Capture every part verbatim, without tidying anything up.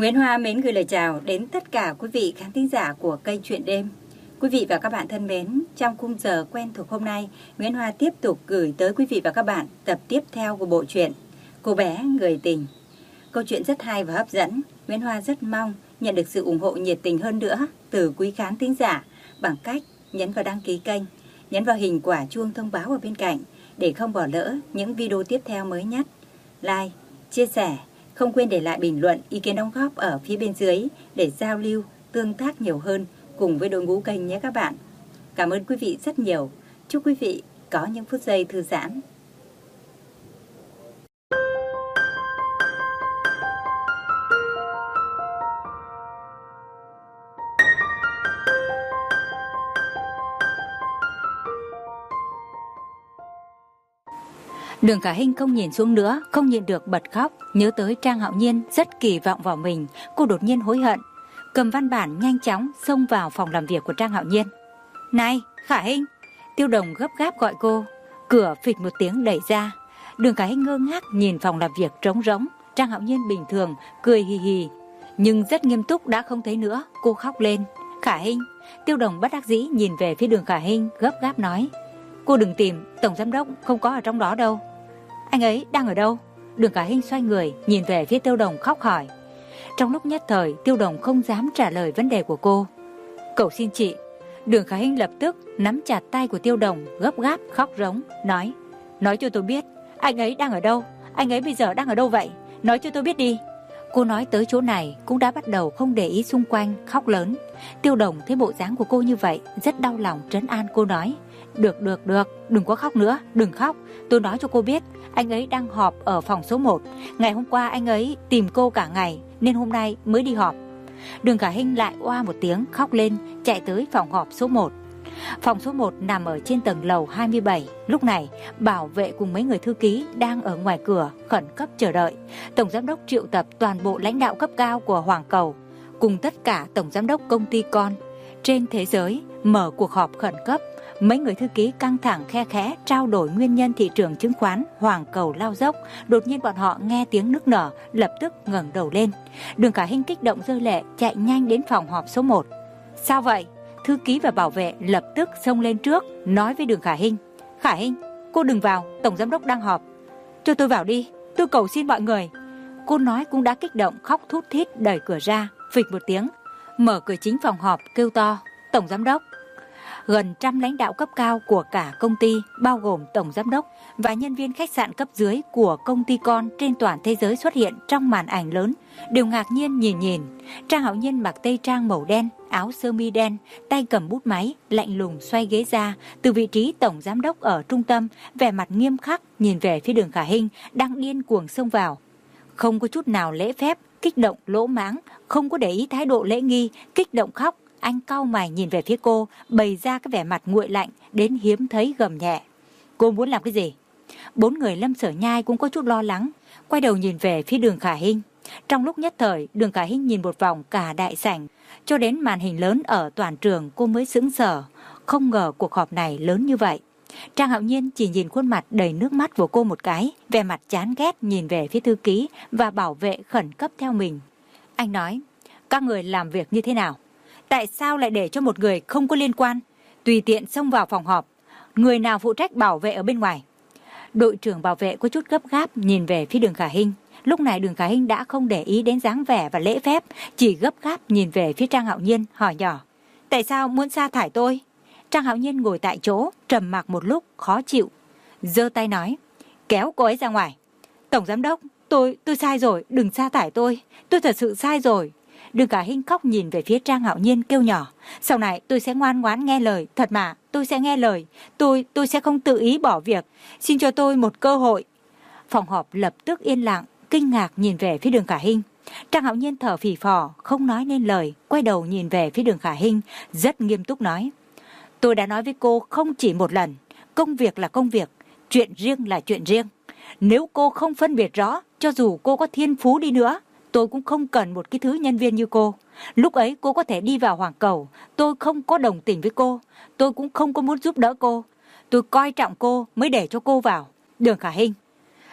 Nguyễn Hoa mến gửi lời chào đến tất cả quý vị khán thính giả của kênh Chuyện Đêm. Quý vị và các bạn thân mến, trong khung giờ quen thuộc hôm nay, Nguyễn Hoa tiếp tục gửi tới quý vị và các bạn tập tiếp theo của bộ truyện Cô bé người tình. Câu chuyện rất hay và hấp dẫn. Nguyễn Hoa rất mong nhận được sự ủng hộ nhiệt tình hơn nữa từ quý khán thính giả bằng cách nhấn vào đăng ký kênh, nhấn vào hình quả chuông thông báo ở bên cạnh để không bỏ lỡ những video tiếp theo mới nhất. Like, chia sẻ, không quên để lại bình luận, ý kiến đóng góp ở phía bên dưới để giao lưu, tương tác nhiều hơn cùng với đội ngũ kênh nhé các bạn. Cảm ơn quý vị rất nhiều. Chúc quý vị có những phút giây thư giãn. Đường Khả Hinh không nhìn xuống nữa, không nhịn được bật khóc, nhớ tới Trang Hạo Nhiên rất kỳ vọng vào mình. Cô đột nhiên hối hận, cầm văn bản nhanh chóng xông vào phòng làm việc của Trang Hạo Nhiên. Này, Khả Hinh! Tiêu Đồng gấp gáp gọi cô. Cửa phịch một tiếng đẩy ra. Đường Khả Hinh ngơ ngác nhìn phòng làm việc trống rỗng. Trang Hạo Nhiên bình thường, cười hì hì, nhưng rất nghiêm túc đã không thấy nữa. Cô khóc lên. Khả Hinh! Tiêu Đồng bất đắc dĩ nhìn về phía Đường Khả Hinh, gấp gáp nói. Cô đừng tìm, tổng giám đốc không có ở trong đó đâu. Anh ấy đang ở đâu? Đường Khả Hinh xoay người nhìn về phía Tiêu Đồng khóc hỏi. Trong lúc nhất thời, Tiêu Đồng không dám trả lời vấn đề của cô. Cậu xin chị. Đường Khả Hinh lập tức nắm chặt tay của Tiêu Đồng, gấp gáp khóc rống, nói. Nói cho tôi biết, anh ấy đang ở đâu? Anh ấy bây giờ đang ở đâu vậy? Nói cho tôi biết đi. Cô nói tới chỗ này cũng đã bắt đầu không để ý xung quanh, khóc lớn. Tiêu Đồng thấy bộ dáng của cô như vậy, rất đau lòng trấn an cô nói. Được, được, được, đừng có khóc nữa, đừng khóc. Tôi nói cho cô biết, anh ấy đang họp ở phòng số một. Ngày hôm qua anh ấy tìm cô cả ngày, nên hôm nay mới đi họp. Đường Khả Hinh lại oa một tiếng khóc lên, chạy tới phòng họp số một. Phòng số một nằm ở trên tầng lầu hai mươi bảy. Lúc này, bảo vệ cùng mấy người thư ký đang ở ngoài cửa khẩn cấp chờ đợi. Tổng giám đốc triệu tập toàn bộ lãnh đạo cấp cao của Hoàng Cầu cùng tất cả tổng giám đốc công ty con trên thế giới mở cuộc họp khẩn cấp. Mấy người thư ký căng thẳng khe khẽ trao đổi nguyên nhân thị trường chứng khoán Hoàng Cầu lao dốc. Đột nhiên bọn họ nghe tiếng nức nở, lập tức ngẩng đầu lên. Đường Khả Hinh kích động rơi lệ, chạy nhanh đến phòng họp số một. Sao vậy? Thư ký và bảo vệ lập tức xông lên trước, nói với Đường Khả Hinh. Khả Hinh, cô đừng vào, tổng giám đốc đang họp. Cho tôi vào đi, tôi cầu xin mọi người. Cô nói cũng đã kích động, khóc thút thít đẩy cửa ra, phịch một tiếng, mở cửa chính phòng họp kêu to. Tổng giám đốc. Gần trăm lãnh đạo cấp cao của cả công ty, bao gồm tổng giám đốc và nhân viên khách sạn cấp dưới của công ty con trên toàn thế giới xuất hiện trong màn ảnh lớn, đều ngạc nhiên nhìn nhìn. Trang Hạo Nhiên mặc tây trang màu đen, áo sơ mi đen, tay cầm bút máy, lạnh lùng xoay ghế ra, từ vị trí tổng giám đốc ở trung tâm, vẻ mặt nghiêm khắc nhìn về phía Đường Khả Hinh đang điên cuồng xông vào. Không có chút nào lễ phép, kích động lỗ mãng, không có để ý thái độ lễ nghi, kích động khóc. Anh cau mày nhìn về phía cô, bày ra cái vẻ mặt nguội lạnh đến hiếm thấy gầm nhẹ. Cô muốn làm cái gì? Bốn người Lâm Sở Nhai cũng có chút lo lắng, quay đầu nhìn về phía Đường Khả Hinh. Trong lúc nhất thời, Đường Khả Hinh nhìn một vòng cả đại sảnh, cho đến màn hình lớn ở toàn trường cô mới sững sờ. Không ngờ cuộc họp này lớn như vậy. Trang Hạo Nhiên chỉ nhìn khuôn mặt đầy nước mắt của cô một cái, vẻ mặt chán ghét nhìn về phía thư ký và bảo vệ khẩn cấp theo mình. Anh nói, các người làm việc như thế nào? Tại sao lại để cho một người không có liên quan tùy tiện xông vào phòng họp? Người nào phụ trách bảo vệ ở bên ngoài? Đội trưởng bảo vệ có chút gấp gáp nhìn về phía Đường Khả Hinh. Lúc này Đường Khả Hinh đã không để ý đến dáng vẻ và lễ phép, chỉ gấp gáp nhìn về phía Trang Hạo Nhiên hỏi nhỏ. Tại sao muốn sa thải tôi? Trang Hạo Nhiên ngồi tại chỗ, trầm mặc một lúc, khó chịu, giơ tay nói, kéo cô ấy ra ngoài. Tổng giám đốc, tôi, tôi sai rồi, đừng sa thải tôi, tôi thật sự sai rồi. Đường Khả Hinh khóc nhìn về phía Trang Hạo Nhiên kêu nhỏ. Sau này tôi sẽ ngoan ngoãn nghe lời, thật mà, tôi sẽ nghe lời. Tôi, tôi sẽ không tự ý bỏ việc. Xin cho tôi một cơ hội. Phòng họp lập tức yên lặng, kinh ngạc nhìn về phía Đường Khả Hinh. Trang Hạo Nhiên thở phì phò, không nói nên lời, quay đầu nhìn về phía Đường Khả Hinh, rất nghiêm túc nói. Tôi đã nói với cô không chỉ một lần, công việc là công việc, chuyện riêng là chuyện riêng. Nếu cô không phân biệt rõ, cho dù cô có thiên phú đi nữa, tôi cũng không cần một cái thứ nhân viên như cô. Lúc ấy cô có thể đi vào Hoàng Cầu, tôi không có đồng tình với cô, tôi cũng không có muốn giúp đỡ cô. Tôi coi trọng cô mới để cho cô vào. Đường Khả Hinh.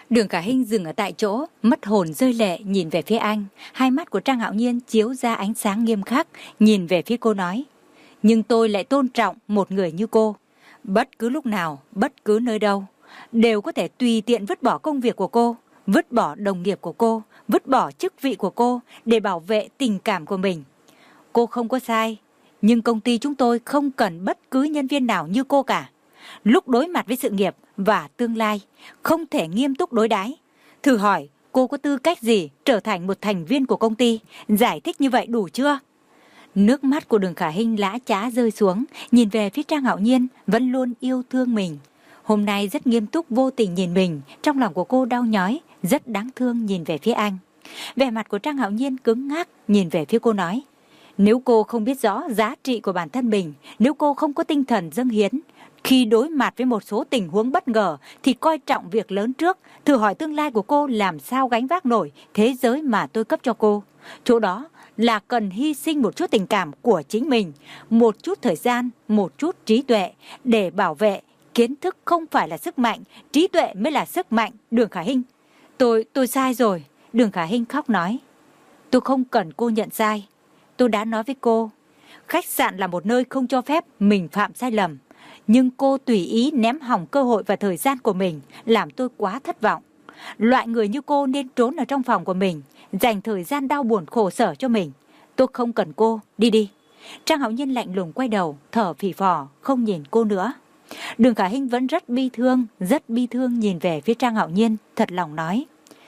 Đường Khả Hinh dừng ở tại chỗ, mất hồn rơi lệ nhìn về phía anh. Hai mắt của Trang Hạo Nhiên chiếu ra ánh sáng nghiêm khắc, nhìn về phía cô nói: nhưng tôi lại tôn trọng một người như cô. Bất cứ lúc nào, bất cứ nơi đâu, đều có thể tùy tiện vứt bỏ công việc của cô, vứt bỏ đồng nghiệp của cô, vứt bỏ chức vị của cô để bảo vệ tình cảm của mình. Cô không có sai, nhưng công ty chúng tôi không cần bất cứ nhân viên nào như cô cả. Lúc đối mặt với sự nghiệp và tương lai, không thể nghiêm túc đối đãi. Thử hỏi, cô có tư cách gì trở thành một thành viên của công ty? Giải thích như vậy đủ chưa? Nước mắt của Đường Khả Hinh lã chã rơi xuống, nhìn về phía Trang Hạo Nhiên vẫn luôn yêu thương mình. Hôm nay rất nghiêm túc vô tình nhìn mình, trong lòng của cô đau nhói, rất đáng thương nhìn về phía anh. Vẻ mặt của Trang Hạo Nhiên cứng ngắc, nhìn về phía cô nói: nếu cô không biết rõ giá trị của bản thân mình, nếu cô không có tinh thần dâng hiến, khi đối mặt với một số tình huống bất ngờ thì coi trọng việc lớn trước. Thử hỏi tương lai của cô làm sao gánh vác nổi thế giới mà tôi cấp cho cô. Chỗ đó là cần hy sinh một chút tình cảm của chính mình, một chút thời gian, một chút trí tuệ để bảo vệ. Kiến thức không phải là sức mạnh, trí tuệ mới là sức mạnh. Đường Khả Hinh, tôi, tôi sai rồi. Đường Khả Hinh khóc nói: tôi không cần cô nhận sai. Tôi đã nói với cô, khách sạn là một nơi không cho phép mình phạm sai lầm. Nhưng cô tùy ý ném hỏng cơ hội và thời gian của mình, làm tôi quá thất vọng. Loại người như cô nên trốn ở trong phòng của mình, dành thời gian đau buồn khổ sở cho mình. Tôi không cần cô, đi đi. Trang Hạo Nhiên lạnh lùng quay đầu, thở phì phò, không nhìn cô nữa. Đường Khả Hinh vẫn rất bi thương, rất bi thương nhìn về phía Trang Hạo Nhiên, thật lòng nói: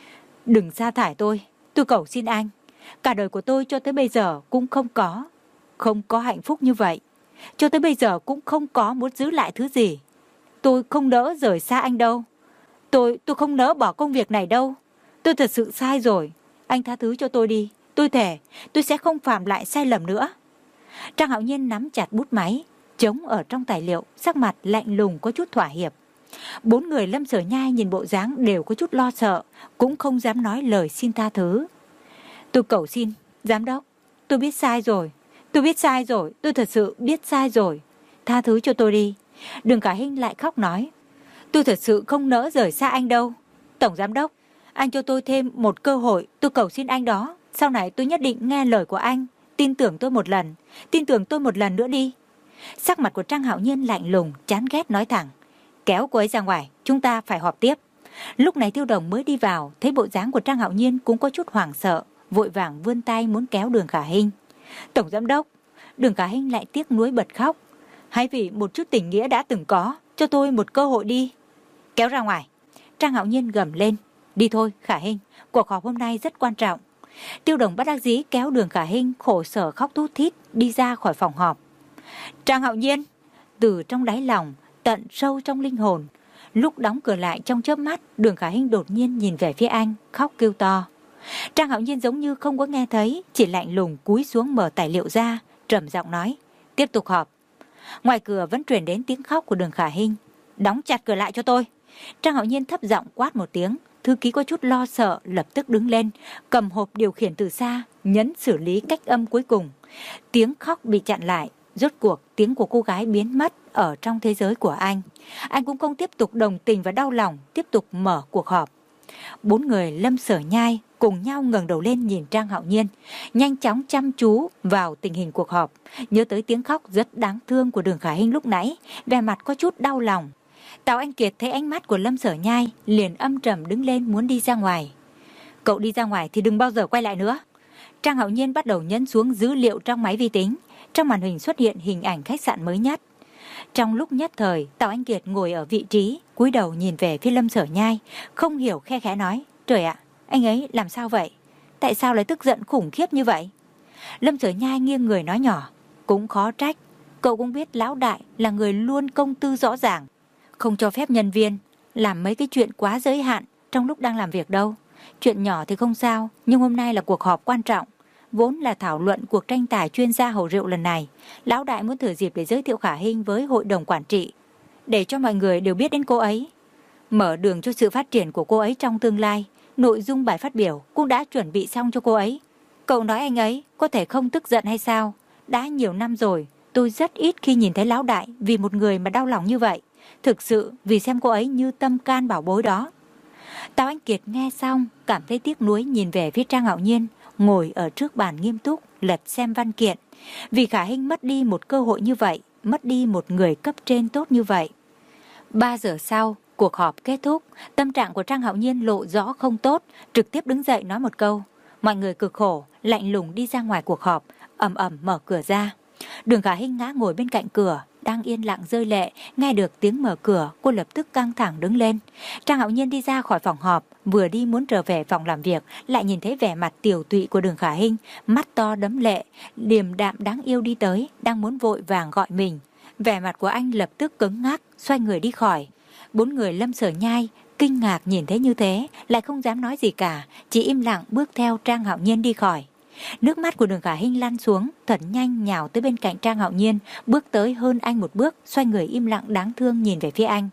đừng sa thải tôi, tôi cầu xin anh. Cả đời của tôi cho tới bây giờ cũng không có, không có hạnh phúc như vậy. Cho tới bây giờ cũng không có muốn giữ lại thứ gì. Tôi không nỡ rời xa anh đâu. Tôi, tôi không nỡ bỏ công việc này đâu. Tôi thật sự sai rồi. Anh tha thứ cho tôi đi. Tôi thề, tôi sẽ không phạm lại sai lầm nữa. Trang Hạo Nhiên nắm chặt bút máy, chống ở trong tài liệu, sắc mặt lạnh lùng có chút thỏa hiệp. Bốn người Lâm Sở Nhai nhìn bộ dáng đều có chút lo sợ, cũng không dám nói lời xin tha thứ. Tôi cầu xin, giám đốc, tôi biết sai rồi. Tôi biết sai rồi, tôi thật sự biết sai rồi. Tha thứ cho tôi đi. Đường Khả Hinh lại khóc nói: tôi thật sự không nỡ rời xa anh đâu. Tổng giám đốc, anh cho tôi thêm một cơ hội, tôi cầu xin anh đó. Sau này tôi nhất định nghe lời của anh. Tin tưởng tôi một lần, tin tưởng tôi một lần nữa đi. Sắc mặt của Trang Hạo Nhiên lạnh lùng, chán ghét nói thẳng: kéo cô ấy ra ngoài, chúng ta phải họp tiếp. Lúc này Tiêu Đồng mới đi vào, thấy bộ dáng của Trang Hạo Nhiên cũng có chút hoảng sợ, vội vàng vươn tay muốn kéo Đường Khả Hinh. Tổng giám đốc. Đường Khả Hinh lại tiếc nuối bật khóc: hãy vì một chút tình nghĩa đã từng có, cho tôi một cơ hội đi. Kéo ra ngoài. Trang Hạo Nhiên gầm lên: đi thôi Khả Hinh, cuộc họp hôm nay rất quan trọng. Tiêu Đồng bất đắc dĩ kéo Đường Khả Hinh khổ sở khóc thút thít đi ra khỏi phòng họp. Trang Hạo Nhiên, từ trong đáy lòng, tận sâu trong linh hồn, lúc đóng cửa lại trong chớp mắt, Đường Khả Hinh đột nhiên nhìn về phía anh, khóc kêu to. Trang Hạo Nhiên giống như không có nghe thấy, chỉ lạnh lùng cúi xuống mở tài liệu ra, trầm giọng nói: tiếp tục họp. Ngoài cửa vẫn truyền đến tiếng khóc của Đường Khả Hinh. Đóng chặt cửa lại cho tôi. Trang Hạo Nhiên thấp giọng quát một tiếng. Thư ký có chút lo sợ lập tức đứng lên, cầm hộp điều khiển từ xa, nhấn xử lý cách âm cuối cùng. Tiếng khóc bị chặn lại. Rốt cuộc tiếng của cô gái biến mất ở trong thế giới của anh. Anh cũng không tiếp tục đồng tình và đau lòng, tiếp tục mở cuộc họp. Bốn người Lâm Sở Nhai cùng nhau ngẩng đầu lên nhìn Trang Hạo Nhiên, nhanh chóng chăm chú vào tình hình cuộc họp, nhớ tới tiếng khóc rất đáng thương của Đường Khả Hinh lúc nãy, vẻ mặt có chút đau lòng. Tào Anh Kiệt thấy ánh mắt của Lâm Sở Nhai, liền âm trầm đứng lên muốn đi ra ngoài. Cậu đi ra ngoài thì đừng bao giờ quay lại nữa. Trang Hạo Nhiên bắt đầu nhấn xuống dữ liệu trong máy vi tính. Trong màn hình xuất hiện hình ảnh khách sạn mới nhất. Trong lúc nhất thời, Tào Anh Kiệt ngồi ở vị trí, cúi đầu nhìn về phía Lâm Sở Nhai, không hiểu khe khẽ nói: trời ạ, anh ấy làm sao vậy? Tại sao lại tức giận khủng khiếp như vậy? Lâm Sở Nhai nghiêng người nói nhỏ: cũng khó trách, cậu cũng biết lão đại là người luôn công tư rõ ràng, không cho phép nhân viên làm mấy cái chuyện quá giới hạn trong lúc đang làm việc đâu. Chuyện nhỏ thì không sao, nhưng hôm nay là cuộc họp quan trọng, vốn là thảo luận cuộc tranh tài chuyên gia hầu rượu lần này. Lão đại muốn thử dịp để giới thiệu Khả Hinh với hội đồng quản trị, để cho mọi người đều biết đến cô ấy, mở đường cho sự phát triển của cô ấy trong tương lai. Nội dung bài phát biểu cũng đã chuẩn bị xong cho cô ấy. Cậu nói anh ấy có thể không tức giận hay sao? Đã nhiều năm rồi, tôi rất ít khi nhìn thấy lão đại vì một người mà đau lòng như vậy. Thực sự vì xem cô ấy như tâm can bảo bối đó. Tào Anh Kiệt nghe xong cảm thấy tiếc nuối, nhìn về phía Trang Hạo Nhiên ngồi ở trước bàn nghiêm túc lật xem văn kiện. Vì Khả Hinh mất đi một cơ hội như vậy, mất đi một người cấp trên tốt như vậy. Ba giờ sau, cuộc họp kết thúc, tâm trạng của Trang Hạo Nhiên lộ rõ không tốt, trực tiếp đứng dậy nói một câu. Mọi người cực khổ, lạnh lùng đi ra ngoài cuộc họp, ầm ầm mở cửa ra. Đường Khả Hinh ngã ngồi bên cạnh cửa, đang yên lặng rơi lệ, nghe được tiếng mở cửa, cô lập tức căng thẳng đứng lên. Trang Hạo Nhiên đi ra khỏi phòng họp, vừa đi muốn trở về phòng làm việc, lại nhìn thấy vẻ mặt tiều tụy của Đường Khả Hinh, mắt to đẫm lệ, điềm đạm đáng yêu đi tới, đang muốn vội vàng gọi mình. Vẻ mặt của anh lập tức cứng ngắc, xoay người đi khỏi. Bốn người Lâm Sở Nhai kinh ngạc nhìn thấy như thế, lại không dám nói gì cả, chỉ im lặng bước theo Trang Hạo Nhiên đi khỏi. Nước mắt của Đường Khả Hinh lăn xuống, thật nhanh nhào tới bên cạnh Trang Hạo Nhiên, bước tới hơn anh một bước, xoay người im lặng đáng thương nhìn về phía anh.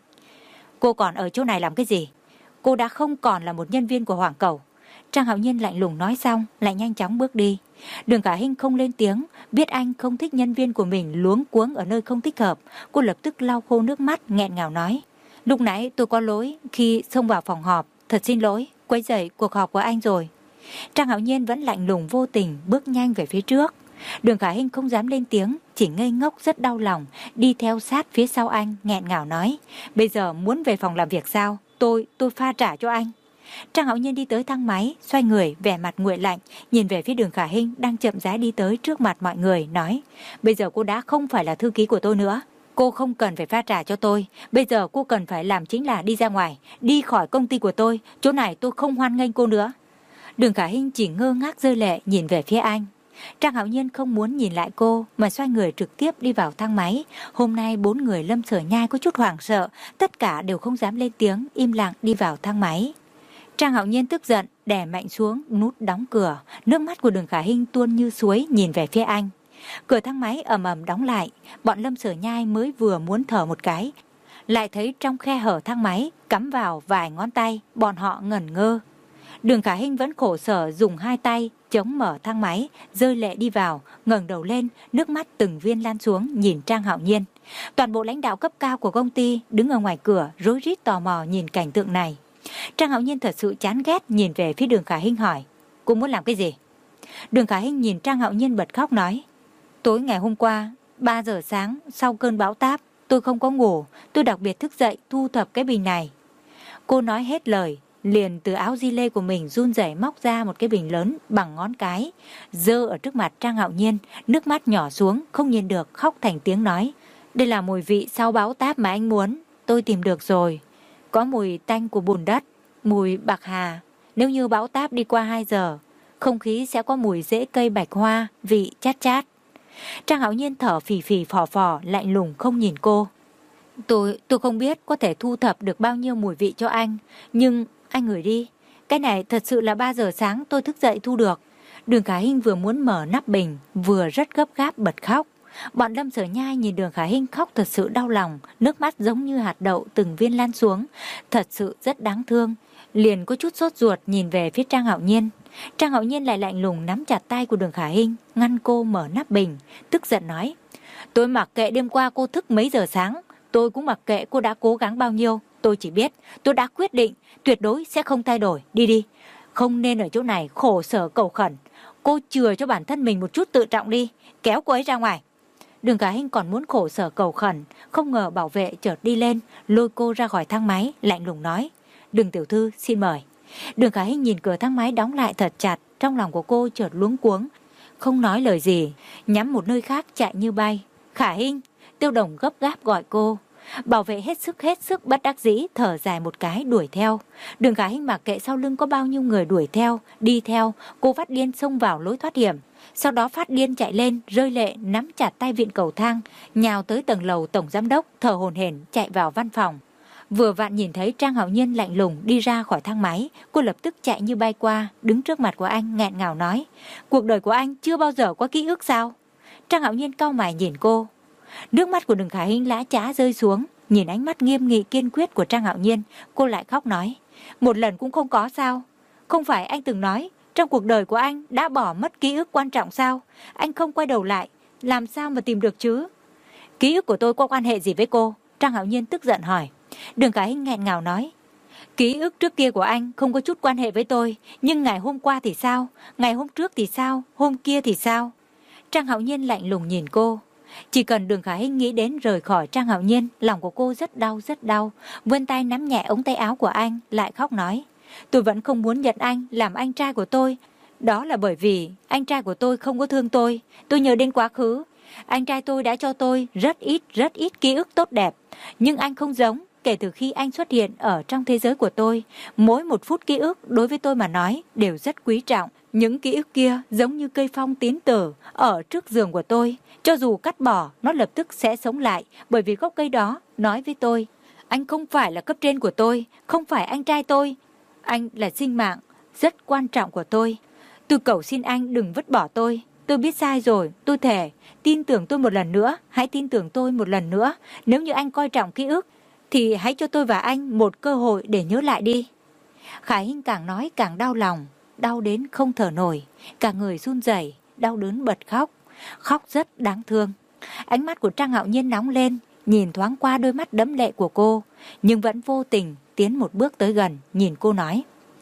Cô còn ở chỗ này làm cái gì? Cô đã không còn là một nhân viên của Hoàng Cầu. Trang Hạo Nhiên lạnh lùng nói xong, lại nhanh chóng bước đi. Đường Khả Hinh không lên tiếng, biết anh không thích nhân viên của mình luống cuống ở nơi không thích hợp. Cô lập tức lau khô nước mắt, nghẹn ngào nói. Lúc nãy tôi có lỗi khi xông vào phòng họp, thật xin lỗi, quấy rầy cuộc họp của anh rồi. Trang Hạo Nhiên vẫn lạnh lùng vô tình, bước nhanh về phía trước. Đường Khả Hinh không dám lên tiếng, chỉ ngây ngốc rất đau lòng, đi theo sát phía sau anh, nghẹn ngào nói. Bây giờ muốn về phòng làm việc sao? Tôi, tôi pha trả cho anh. Trang Hạo Nhiên đi tới thang máy, xoay người, vẻ mặt nguội lạnh, nhìn về phía Đường Khả Hinh đang chậm rãi đi tới trước mặt mọi người, nói. Bây giờ cô đã không phải là thư ký của tôi nữa. Cô không cần phải pha trả cho tôi. Bây giờ cô cần phải làm chính là đi ra ngoài, đi khỏi công ty của tôi. Chỗ này tôi không hoan nghênh cô nữa. Đường Khả Hinh chỉ ngơ ngác rơi lệ nhìn về phía anh. Trang Hạo Nhiên không muốn nhìn lại cô mà xoay người trực tiếp đi vào thang máy. Hôm nay bốn người Lâm Sở Nhai có chút hoảng sợ, tất cả đều không dám lên tiếng, im lặng đi vào thang máy. Trang Hạo Nhiên tức giận, đè mạnh xuống nút đóng cửa. Nước mắt của Đường Khả Hinh tuôn như suối nhìn về phía anh. Cửa thang máy ầm ầm đóng lại. Bọn Lâm Sở Nhai mới vừa muốn thở một cái, lại thấy trong khe hở thang máy cắm vào vài ngón tay. Bọn họ ngẩn ngơ. Đường Khả Hinh vẫn khổ sở dùng hai tay chống mở thang máy, rơi lệ đi vào, ngẩng đầu lên, nước mắt từng viên lan xuống nhìn Trang Hạo Nhiên. Toàn bộ lãnh đạo cấp cao của công ty đứng ở ngoài cửa rối rít tò mò nhìn cảnh tượng này. Trang Hạo Nhiên thật sự chán ghét nhìn về phía Đường Khả Hinh hỏi. Cô muốn làm cái gì? Đường Khả Hinh nhìn Trang Hạo Nhiên bật khóc nói. Tối ngày hôm qua, ba giờ sáng, sau cơn bão táp, tôi không có ngủ, tôi đặc biệt thức dậy thu thập cái bình này. Cô nói hết lời, liền từ áo di lê của mình run rẩy móc ra một cái bình lớn bằng ngón cái, giơ ở trước mặt Trang Hạo Nhiên, nước mắt nhỏ xuống, không nhìn được, khóc thành tiếng nói. Đây là mùi vị sau bão táp mà anh muốn, tôi tìm được rồi. Có mùi tanh của bùn đất, mùi bạc hà. Nếu như bão táp đi qua hai giờ, không khí sẽ có mùi rễ cây bạch hoa, vị chát chát. Trang Hạo Nhiên thở phì phì phò phò, lạnh lùng không nhìn cô. Tôi, tôi không biết có thể thu thập được bao nhiêu mùi vị cho anh, nhưng anh gửi đi. Cái này thật sự là ba giờ sáng tôi thức dậy thu được. Đường Khả Hinh vừa muốn mở nắp bình, vừa rất gấp gáp bật khóc. Bọn Lâm Sở Nhai nhìn Đường Khả Hinh khóc thật sự đau lòng, nước mắt giống như hạt đậu từng viên lan xuống, thật sự rất đáng thương. Liền có chút sốt ruột nhìn về phía Trang Hạo Nhiên. Trang Hạo Nhiên lại lạnh lùng nắm chặt tay của Đường Khả Hinh, ngăn cô mở nắp bình, tức giận nói. Tôi mặc kệ đêm qua cô thức mấy giờ sáng, tôi cũng mặc kệ cô đã cố gắng bao nhiêu. Tôi chỉ biết, tôi đã quyết định, tuyệt đối sẽ không thay đổi, đi đi. Không nên ở chỗ này khổ sở cầu khẩn. Cô chừa cho bản thân mình một chút tự trọng đi, kéo cô ấy ra ngoài. Đường Khả Hinh còn muốn khổ sở cầu khẩn, không ngờ bảo vệ chợt đi lên, lôi cô ra khỏi thang máy, lạnh lùng nói. Đường tiểu thư, xin mời. Đường Khả Hinh nhìn cửa thang máy đóng lại thật chặt, trong lòng của cô chợt luống cuống, không nói lời gì, nhắm một nơi khác chạy như bay. Khả Hinh, Tiêu Đồng gấp gáp gọi cô. Bảo vệ hết sức hết sức bất đắc dĩ thở dài một cái đuổi theo. Đường Khả Hinh mặc kệ sau lưng có bao nhiêu người đuổi theo, đi theo, cô phát điên xông vào lối thoát hiểm. Sau đó phát điên chạy lên, rơi lệ nắm chặt tay vịn cầu thang, nhào tới tầng lầu tổng giám đốc, thở hổn hển chạy vào văn phòng. Vừa vặn nhìn thấy Trang Hạo Nhiên lạnh lùng đi ra khỏi thang máy, cô lập tức chạy như bay qua, đứng trước mặt của anh nghẹn ngào nói. Cuộc đời của anh chưa bao giờ có ký ức sao? Trang Hạo Nhiên cau mày nhìn cô. Nước mắt của Đường Khả Hinh lã chã rơi xuống, nhìn ánh mắt nghiêm nghị kiên quyết của Trang Hạo Nhiên, cô lại khóc nói. Một lần cũng không có sao? Không phải anh từng nói, trong cuộc đời của anh đã bỏ mất ký ức quan trọng sao? Anh không quay đầu lại, làm sao mà tìm được chứ? Ký ức của tôi có quan hệ gì với cô? Trang Hạo Nhiên tức giận hỏi. Đường Khả Hinh nghẹn ngào nói. Ký ức trước kia của anh không có chút quan hệ với tôi, nhưng ngày hôm qua thì sao? Ngày hôm trước thì sao? Hôm kia thì sao? Trang Hạo Nhiên lạnh lùng nhìn cô. Chỉ cần Đường Khả Hinh nghĩ đến rời khỏi Trang Hạo Nhiên, lòng của cô rất đau rất đau, vươn tay nắm nhẹ ống tay áo của anh, lại khóc nói: tôi vẫn không muốn nhận anh làm anh trai của tôi. Đó là bởi vì anh trai của tôi không có thương tôi. Tôi nhớ đến quá khứ. Anh trai tôi đã cho tôi rất ít, rất ít ký ức tốt đẹp. Nhưng anh không giống. Kể từ khi anh xuất hiện ở trong thế giới của tôi, mỗi một phút ký ức đối với tôi mà nói đều rất quý trọng. Những ký ức kia giống như cây phong tín tử ở trước giường của tôi. Cho dù cắt bỏ, nó lập tức sẽ sống lại, bởi vì gốc cây đó nói với tôi: anh không phải là cấp trên của tôi, không phải anh trai tôi. Anh là sinh mạng rất quan trọng của tôi. Tôi cầu xin anh đừng vứt bỏ tôi. Tôi biết sai rồi, tôi thề. Tin tưởng tôi một lần nữa, hãy tin tưởng tôi một lần nữa. Nếu như anh coi trọng ký ức, thì hãy cho tôi và anh một cơ hội để nhớ lại đi. Khả Hinh càng nói càng đau lòng, đau đến không thở nổi, cả người run rẩy, đau đớn bật khóc, khóc rất đáng thương. Ánh mắt của Trang Hạo Nhiên nóng lên, nhìn thoáng qua đôi mắt đẫm lệ của cô, nhưng vẫn vô tình tiến một bước tới gần, nhìn cô nói: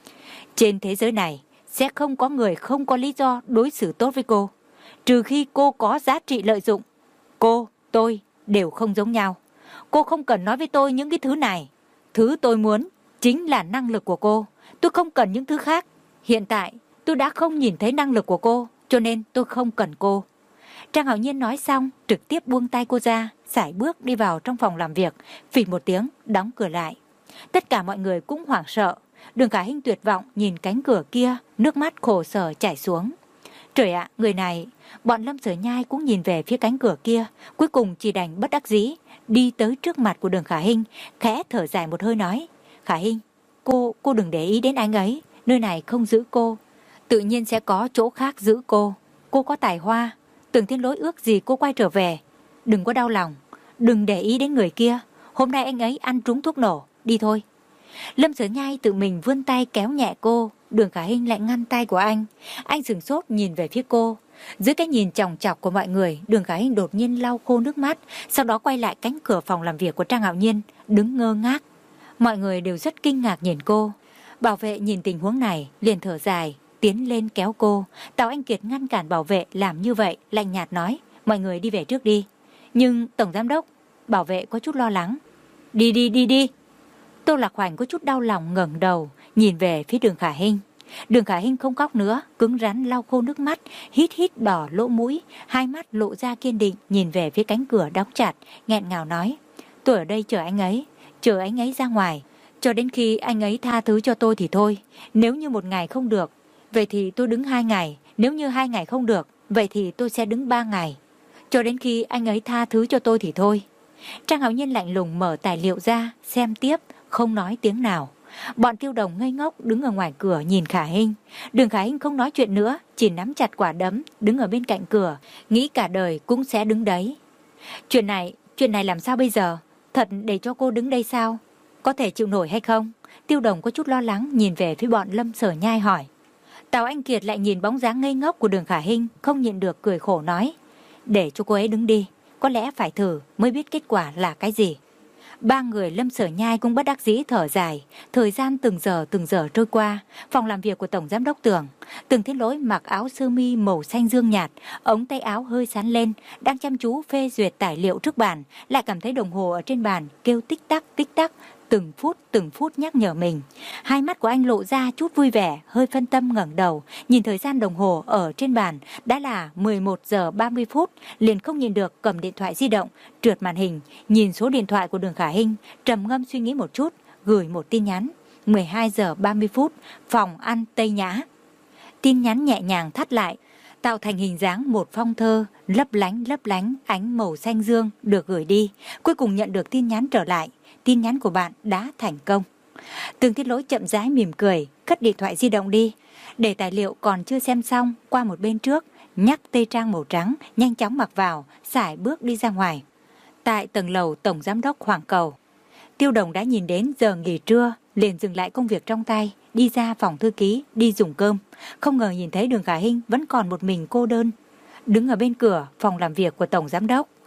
trên thế giới này sẽ không có người không có lý do đối xử tốt với cô, trừ khi cô có giá trị lợi dụng. Cô, tôi đều không giống nhau. Cô không cần nói với tôi những cái thứ này. Thứ tôi muốn chính là năng lực của cô. Tôi không cần những thứ khác. Hiện tại tôi đã không nhìn thấy năng lực của cô, cho nên tôi không cần cô. Trang Hạo Nhiên nói xong, trực tiếp buông tay cô ra, sải bước đi vào trong phòng làm việc, phì một tiếng đóng cửa lại. Tất cả mọi người cũng hoảng sợ. Đường Khả Hinh tuyệt vọng nhìn cánh cửa kia, nước mắt khổ sở chảy xuống. Trời ạ, người này. Bọn Lâm Sở Nhai cũng nhìn về phía cánh cửa kia, cuối cùng chỉ đành bất đắc dĩ đi tới trước mặt của Đường Khả Hinh, khẽ thở dài một hơi nói: Khả Hinh, cô, cô đừng để ý đến anh ấy. Nơi này không giữ cô, tự nhiên sẽ có chỗ khác giữ cô. Cô có tài hoa. Tưởng Thiên Lỗi ước gì cô quay trở về. Đừng có đau lòng, đừng để ý đến người kia. Hôm nay anh ấy ăn trúng thuốc nổ, đi thôi. Lâm Sở Nhai tự mình vươn tay kéo nhẹ cô. Đường Khả Hinh lại ngăn tay của anh. Anh sửng sốt nhìn về phía cô. Dưới cái nhìn chòng chọc của mọi người, Đường Khả Hinh đột nhiên lau khô nước mắt, sau đó quay lại cánh cửa phòng làm việc của Trang Hạo Nhiên, đứng ngơ ngác. Mọi người đều rất kinh ngạc nhìn cô. Bảo vệ nhìn tình huống này liền thở dài, tiến lên kéo cô. Tào Anh Kiệt ngăn cản bảo vệ làm như vậy, lạnh nhạt nói: mọi người đi về trước đi. Nhưng Tổng Giám Đốc, bảo vệ có chút lo lắng. Đi đi đi đi. Tô Lạc Hoành có chút đau lòng ngẩng đầu nhìn về phía Đường Khả Hinh. Đường Khả Hinh không khóc nữa, cứng rắn lau khô nước mắt, hít hít đỏ lỗ mũi, hai mắt lộ ra kiên định nhìn về phía cánh cửa đóng chặt, nghẹn ngào nói: tôi ở đây chờ anh ấy, chờ anh ấy ra ngoài, cho đến khi anh ấy tha thứ cho tôi thì thôi. Nếu như một ngày không được, vậy thì tôi đứng hai ngày. Nếu như hai ngày không được, vậy thì tôi sẽ đứng ba ngày, cho đến khi anh ấy tha thứ cho tôi thì thôi. Trang Hạo Nhiên lạnh lùng mở tài liệu ra xem tiếp, không nói tiếng nào. Bọn Tiêu Đồng ngây ngốc đứng ở ngoài cửa nhìn Khả Hinh. Đường Khả Hinh không nói chuyện nữa, chỉ nắm chặt quả đấm đứng ở bên cạnh cửa, nghĩ cả đời cũng sẽ đứng đấy. Chuyện này, chuyện này làm sao bây giờ? Thật để cho cô đứng đây sao? Có thể chịu nổi hay không? Tiêu Đồng có chút lo lắng nhìn về phía bọn Lâm Sở Nhai hỏi. Tào Anh Kiệt lại nhìn bóng dáng ngây ngốc của Đường Khả Hinh, không nhịn được cười khổ nói: để cho cô ấy đứng đi, có lẽ phải thử mới biết kết quả là cái gì. Ba người Lâm Sở Nhai cũng bất đắc dĩ thở dài. Thời gian từng giờ từng giờ trôi qua. Phòng làm việc của Tổng Giám Đốc Tưởng, Tưởng Thiên Lỗi mặc áo sơ mi màu xanh dương nhạt, ống tay áo hơi sán lên, đang chăm chú phê duyệt tài liệu trước bàn, lại cảm thấy đồng hồ ở trên bàn kêu tích tắc tích tắc, từng phút từng phút nhắc nhở mình. Hai mắt của anh lộ ra chút vui vẻ, hơi phân tâm ngẩng đầu nhìn thời gian đồng hồ ở trên bàn, đã là mười một giờ ba mươi phút, liền không nhìn được cầm điện thoại di động, trượt màn hình, nhìn số điện thoại của Đường Khả Hinh, trầm ngâm suy nghĩ một chút, gửi một tin nhắn. Mười hai giờ ba mươi phút, phòng ăn Tây Nhã. Tin nhắn nhẹ nhàng thắt lại, tạo thành hình dáng một phong thơ lấp lánh lấp lánh ánh màu xanh dương được gửi đi. Cuối cùng nhận được tin nhắn trở lại: tin nhắn của bạn đã thành công. Tưởng Thiên Lỗi chậm rãi mỉm cười, cất điện thoại di động đi, để tài liệu còn chưa xem xong qua một bên trước, nhắc tây trang màu trắng nhanh chóng mặc vào, sải bước đi ra ngoài. Tại tầng lầu Tổng Giám Đốc Hoàng Cầu, Tiêu Đồng đã nhìn đến giờ nghỉ trưa, liền dừng lại công việc trong tay, đi ra phòng thư ký đi dùng cơm. Không ngờ nhìn thấy Đường Khả Hinh vẫn còn một mình cô đơn đứng ở bên cửa phòng làm việc của Tổng Giám Đốc.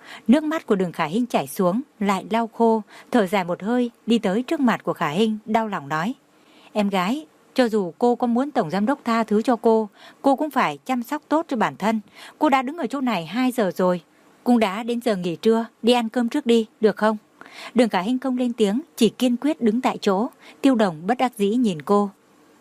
Nước mắt của Đường Khả Hinh chảy xuống, lại lau khô, thở dài một hơi, đi tới trước mặt của Khả Hinh, đau lòng nói: Em gái, cho dù cô có muốn tổng giám đốc tha thứ cho cô, cô cũng phải chăm sóc tốt cho bản thân. Cô đã đứng ở chỗ này hai giờ rồi, cũng đã đến giờ nghỉ trưa, đi ăn cơm trước đi, được không? Đường Khả Hinh không lên tiếng, chỉ kiên quyết đứng tại chỗ. Tiêu Đồng bất đắc dĩ nhìn cô.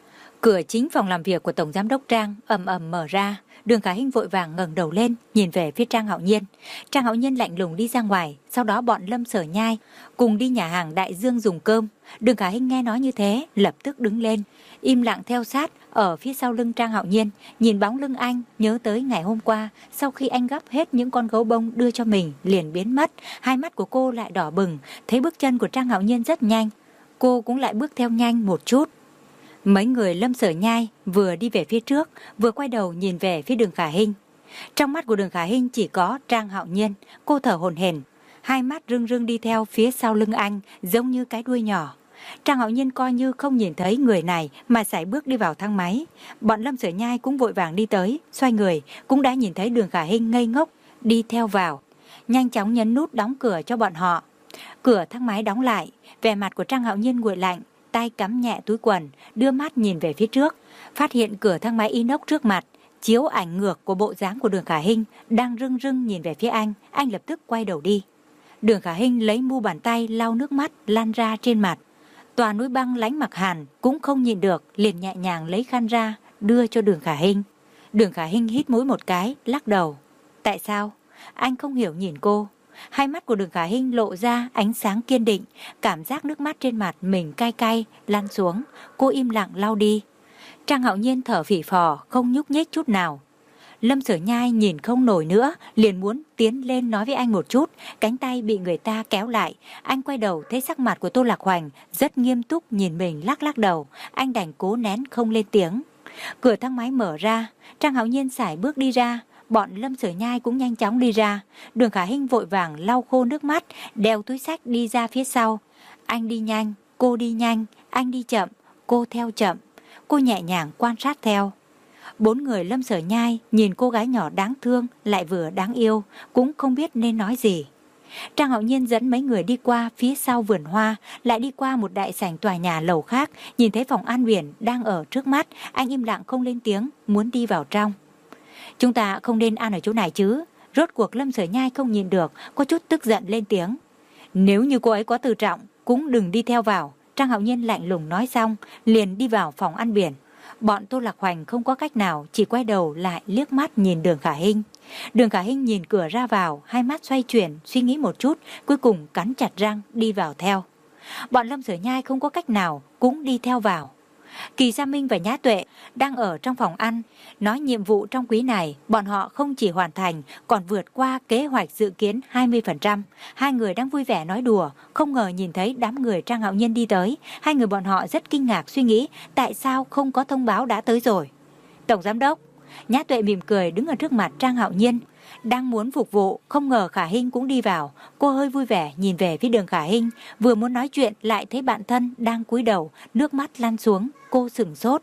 Cửa chính phòng làm việc của tổng giám đốc Trang ầm ầm mở ra. Đường Khả Hinh vội vàng ngẩng đầu lên, nhìn về phía Trang Hạo Nhiên. Trang Hạo Nhiên lạnh lùng đi ra ngoài, sau đó bọn Lâm Sở Nhai cùng đi nhà hàng Đại Dương dùng cơm. Đường Khả Hinh nghe nói như thế, lập tức đứng lên, im lặng theo sát ở phía sau lưng Trang Hạo Nhiên, nhìn bóng lưng anh, nhớ tới ngày hôm qua, sau khi anh gắp hết những con gấu bông đưa cho mình, liền biến mất. Hai mắt của cô lại đỏ bừng, thấy bước chân của Trang Hạo Nhiên rất nhanh, cô cũng lại bước theo nhanh một chút. Mấy người Lâm Sở Nhai vừa đi về phía trước, vừa quay đầu nhìn về phía Đường Khả Hinh. Trong mắt của Đường Khả Hinh chỉ có Trang Hạo Nhiên, cô thở hổn hển, hai mắt rưng rưng đi theo phía sau lưng anh, giống như cái đuôi nhỏ. Trang Hạo Nhiên coi như không nhìn thấy người này mà sải bước đi vào thang máy. Bọn Lâm Sở Nhai cũng vội vàng đi tới, xoay người, cũng đã nhìn thấy Đường Khả Hinh ngây ngốc đi theo vào, nhanh chóng nhấn nút đóng cửa cho bọn họ. Cửa thang máy đóng lại, vẻ mặt của Trang Hạo Nhiên nguội lạnh, tay cắm nhẹ túi quần, đưa mắt nhìn về phía trước, phát hiện cửa thang máy inox trước mặt chiếu ảnh ngược của bộ dáng của Đường Khả Hinh đang rưng rưng nhìn về phía anh. Anh lập tức quay đầu đi. Đường Khả Hinh lấy mu bàn tay lau nước mắt lan ra trên mặt. Tòa núi băng lánh mặc hàn cũng không nhịn được, liền nhẹ nhàng lấy khăn ra đưa cho Đường Khả Hinh. Đường Khả Hinh hít mũi một cái, lắc đầu. Tại sao? Anh không hiểu nhìn cô. Hai mắt của Đường Khả Hinh lộ ra ánh sáng kiên định, cảm giác nước mắt trên mặt mình cay cay lăn xuống, cô im lặng lau đi. Trang Hạo Nhiên thở phì phò, không nhúc nhích chút nào. Lâm Sở Nhai nhìn không nổi nữa, liền muốn tiến lên nói với anh một chút, cánh tay bị người ta kéo lại. Anh quay đầu thấy sắc mặt của Tô Lạc Hoành rất nghiêm túc nhìn mình, lắc lắc đầu. Anh đành cố nén không lên tiếng. Cửa thang máy mở ra, Trang Hạo Nhiên sải bước đi ra. Bọn Lâm Sở Nhai cũng nhanh chóng đi ra. Đường Khả Hinh vội vàng lau khô nước mắt, đeo túi xách đi ra phía sau. Anh đi nhanh, cô đi nhanh, anh đi chậm, cô theo chậm. Cô nhẹ nhàng quan sát theo. Bốn người Lâm Sở Nhai nhìn cô gái nhỏ đáng thương lại vừa đáng yêu, cũng không biết nên nói gì. Trang Hạo Nhiên dẫn mấy người đi qua phía sau vườn hoa, lại đi qua một đại sảnh tòa nhà lầu khác, nhìn thấy phòng An Viễn đang ở trước mắt. Anh im lặng không lên tiếng, muốn đi vào trong. Chúng ta không nên ăn ở chỗ này chứ? Rốt cuộc Lâm Sở Nhai không nhìn được, có chút tức giận lên tiếng. Nếu như cô ấy có tự trọng, cũng đừng đi theo vào. Trang Hạo Nhiên lạnh lùng nói xong, liền đi vào phòng An Viễn. Bọn Tô Lạc Hoành không có cách nào, chỉ quay đầu lại liếc mắt nhìn Đường Khả Hinh. Đường Khả Hinh nhìn cửa ra vào, hai mắt xoay chuyển, suy nghĩ một chút, cuối cùng cắn chặt răng đi vào theo. Bọn Lâm Sở Nhai không có cách nào, cũng đi theo vào. Kỳ Gia Minh và Nhã Tuệ đang ở trong phòng ăn, nói nhiệm vụ trong quý này bọn họ không chỉ hoàn thành, còn vượt qua kế hoạch dự kiến hai mươi phần trăm. Hai người đang vui vẻ nói đùa, không ngờ nhìn thấy đám người Trang Hạo Nhiên đi tới. Hai người bọn họ rất kinh ngạc, suy nghĩ tại sao không có thông báo đã tới rồi. Tổng giám đốc. Nhã Tuệ mỉm cười đứng ở trước mặt Trang Hạo Nhiên, đang muốn phục vụ, không ngờ Khả Hinh cũng đi vào. Cô hơi vui vẻ nhìn về phía Đường Khả Hinh, vừa muốn nói chuyện lại thấy bạn thân đang cúi đầu, nước mắt lăn xuống. Cô sửng sốt.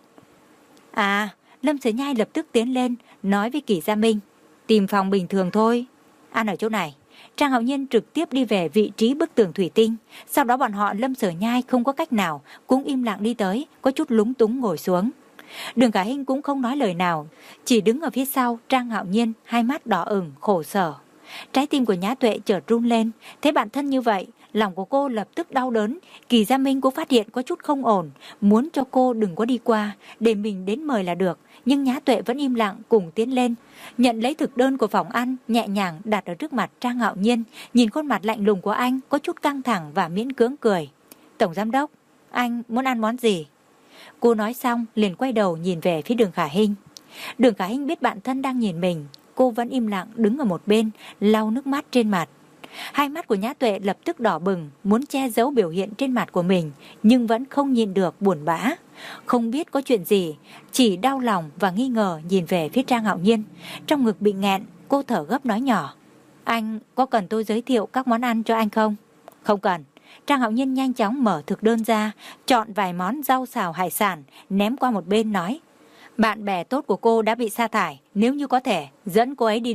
À, Lâm Sở Nhai lập tức tiến lên, nói với Kỳ Gia Minh, tìm phòng bình thường thôi, ăn ở chỗ này. Trang Hạo Nhiên trực tiếp đi về vị trí bức tường thủy tinh. Sau đó bọn họ Lâm Sở Nhai không có cách nào, cũng im lặng đi tới, có chút lúng túng ngồi xuống. Đường Khả Hinh cũng không nói lời nào, chỉ đứng ở phía sau Trang Hạo Nhiên, hai mắt đỏ ửng khổ sở. Trái tim của Nhã Tuệ chợt run lên, thấy bạn thân như vậy, lòng của cô lập tức đau đớn. Kỳ Gia Minh cũng phát hiện có chút không ổn, muốn cho cô đừng có đi qua, để mình đến mời là được. Nhưng Nhã Tuệ vẫn im lặng cùng tiến lên, nhận lấy thực đơn của phòng ăn, nhẹ nhàng đặt ở trước mặt Trang Hạo Nhiên. Nhìn khuôn mặt lạnh lùng của anh, có chút căng thẳng và miễn cưỡng cười. Tổng giám đốc, anh muốn ăn món gì? Cô nói xong liền quay đầu nhìn về phía Đường Khả Hinh. Đường Khả Hinh biết bạn thân đang nhìn mình, cô vẫn im lặng đứng ở một bên, lau nước mắt trên mặt. Hai mắt của Nhã Tuệ lập tức đỏ bừng, muốn che giấu biểu hiện trên mặt của mình, nhưng vẫn không nhìn được, buồn bã. Không biết có chuyện gì, chỉ đau lòng và nghi ngờ nhìn về phía Trang Hạo Nhiên. Trong ngực bị nghẹn, cô thở gấp nói nhỏ. Anh có cần tôi giới thiệu các món ăn cho anh không? Không cần. Trang Hạo Nhiên nhanh chóng mở thực đơn ra, chọn vài món rau xào hải sản, ném qua một bên nói. Bạn bè tốt của cô đã bị sa thải, nếu như có thể, dẫn cô ấy đi đi.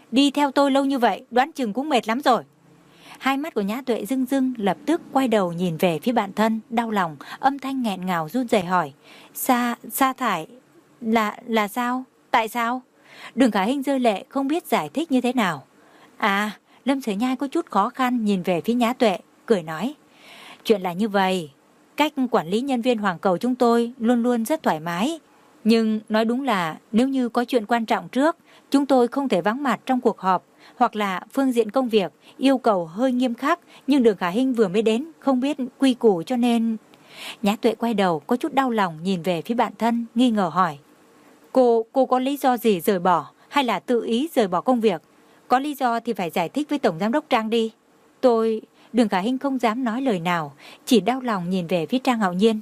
đi theo tôi lâu như vậy, đoán chừng cũng mệt lắm rồi. Hai mắt của Nhã Tuệ rưng rưng, lập tức quay đầu nhìn về phía bạn thân, đau lòng, âm thanh nghẹn ngào run rẩy hỏi: Sa, Sa Thải, là, là sao? Tại sao? Đường Khả Hinh rơi lệ, không biết giải thích như thế nào. À, Lâm Sở Nhai có chút khó khăn nhìn về phía Nhã Tuệ, cười nói: Chuyện là như vậy, cách quản lý nhân viên Hoàng Cầu chúng tôi luôn luôn rất thoải mái. Nhưng nói đúng là nếu như có chuyện quan trọng trước, chúng tôi không thể vắng mặt trong cuộc họp, hoặc là phương diện công việc yêu cầu hơi nghiêm khắc, nhưng Đường Khả Hinh vừa mới đến, không biết quy củ cho nên... Nhã Tuệ quay đầu có chút đau lòng nhìn về phía bạn thân, nghi ngờ hỏi: Cô, cô có lý do gì rời bỏ, hay là tự ý rời bỏ công việc? Có lý do thì phải giải thích với Tổng Giám đốc Trang đi. Tôi... Đường Khả Hinh không dám nói lời nào, chỉ đau lòng nhìn về phía Trang Hạo Nhiên.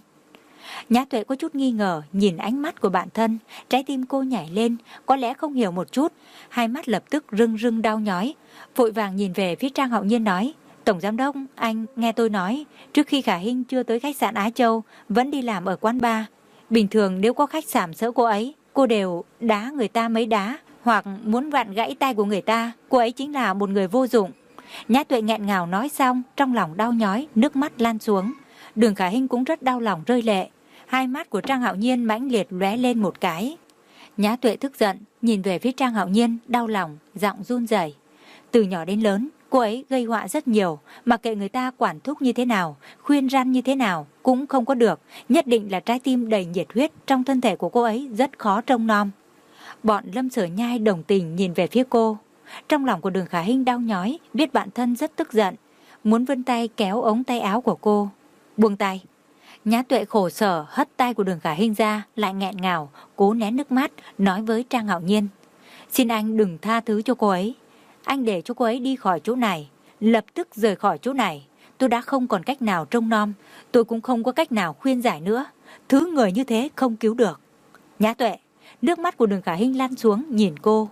Nhã Tuệ có chút nghi ngờ nhìn ánh mắt của bạn thân, trái tim cô nhảy lên, có lẽ không hiểu một chút, hai mắt lập tức rưng rưng đau nhói, vội vàng nhìn về phía Trang Hạo Nhiên nói: Tổng Giám đốc, anh nghe tôi nói, trước khi Khả Hinh chưa tới khách sạn Á Châu, vẫn đi làm ở quán bar. Bình thường nếu có khách sàm sỡ cô ấy, cô đều đá người ta mấy đá, hoặc muốn vặn gãy tay của người ta, cô ấy chính là một người vô dụng. Nhã Tuệ nghẹn ngào nói xong, trong lòng đau nhói, nước mắt lan xuống. Đường Khả Hinh cũng rất đau lòng rơi lệ. Hai mắt của Trang Hạo Nhiên mãnh liệt lóe lên một cái. Nhã Tuệ tức giận, nhìn về phía Trang Hạo Nhiên, đau lòng, giọng run rẩy. Từ nhỏ đến lớn, cô ấy gây họa rất nhiều, mặc kệ người ta quản thúc như thế nào, khuyên răn như thế nào, cũng không có được. Nhất định là trái tim đầy nhiệt huyết trong thân thể của cô ấy rất khó trông nom. Bọn Lâm Sở Nhai đồng tình nhìn về phía cô. Trong lòng của Đường Khả Hinh đau nhói, biết bạn thân rất tức giận, muốn vươn tay kéo ống tay áo của cô. Buông tay. Nhã Tuệ khổ sở hất tay của Đường Khả Hinh ra, lại nghẹn ngào, cố nén nước mắt, nói với Trang Hạo Nhiên: Xin anh đừng tha thứ cho cô ấy. Anh để cho cô ấy đi khỏi chỗ này, lập tức rời khỏi chỗ này. Tôi đã không còn cách nào trông nom, tôi cũng không có cách nào khuyên giải nữa. Thứ người như thế không cứu được. Nhã Tuệ, nước mắt của Đường Khả Hinh lăn xuống nhìn cô.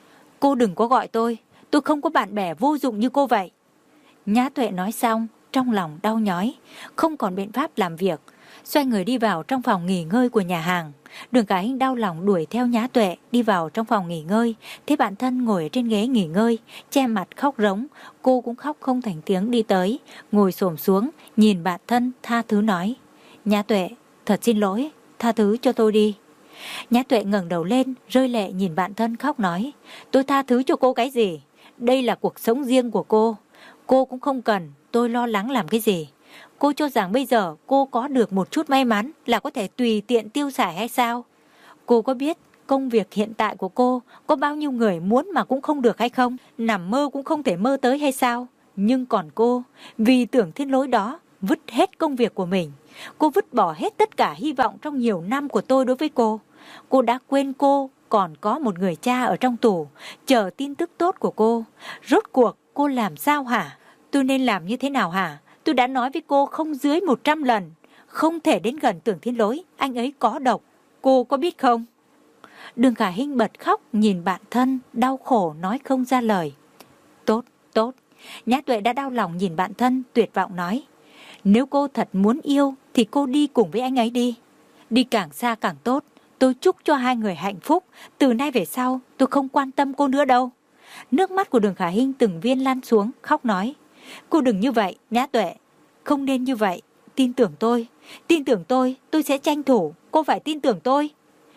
Cô đừng có gọi tôi, tôi không có bạn bè vô dụng như cô vậy. Nhã Tuệ nói xong, trong lòng đau nhói, không còn biện pháp làm việc, xoay người đi vào trong phòng nghỉ ngơi của nhà hàng. Đường Khả Hinh đau lòng đuổi theo Nhã Tuệ đi vào trong phòng nghỉ ngơi, thấy bạn thân ngồi ở trên ghế nghỉ ngơi, che mặt khóc rống. Cô cũng khóc không thành tiếng đi tới, ngồi xổm xuống, nhìn bạn thân tha thứ nói: Nhã Tuệ, thật xin lỗi, tha thứ cho tôi đi. Nhã Tuệ ngẩng đầu lên, rơi lệ nhìn bạn thân khóc nói: Tôi tha thứ cho cô cái gì? Đây là cuộc sống riêng của cô. Cô cũng không cần tôi lo lắng làm cái gì. Cô cho rằng bây giờ cô có được một chút may mắn là có thể tùy tiện tiêu xài hay sao? Cô có biết công việc hiện tại của cô có bao nhiêu người muốn mà cũng không được hay không? Nằm mơ cũng không thể mơ tới hay sao? Nhưng còn cô, vì Tưởng Thiên Lỗi đó, vứt hết công việc của mình. Cô vứt bỏ hết tất cả hy vọng trong nhiều năm của tôi đối với cô. Cô đã quên cô còn có một người cha ở trong tù, chờ tin tức tốt của cô. Rốt cuộc cô làm sao hả? Tôi nên làm như thế nào hả? Tôi đã nói với cô không dưới một trăm lần, không thể đến gần Tưởng Thiên Lỗi, anh ấy có độc. Cô có biết không? Đường Khả Hinh bật khóc nhìn bạn thân, đau khổ nói không ra lời. Tốt, tốt. Nhã Tuệ đã đau lòng nhìn bạn thân, tuyệt vọng nói: Nếu cô thật muốn yêu thì cô đi cùng với anh ấy đi. Đi càng xa càng tốt. Tôi chúc cho hai người hạnh phúc. Từ nay về sau tôi không quan tâm cô nữa đâu. Nước mắt của Đường Khả Hinh từng viên lan xuống, khóc nói: Cô đừng như vậy, Nhã Tuệ. Không nên như vậy. Tin tưởng tôi. Tin tưởng tôi, tôi sẽ tranh thủ. Cô phải tin tưởng tôi.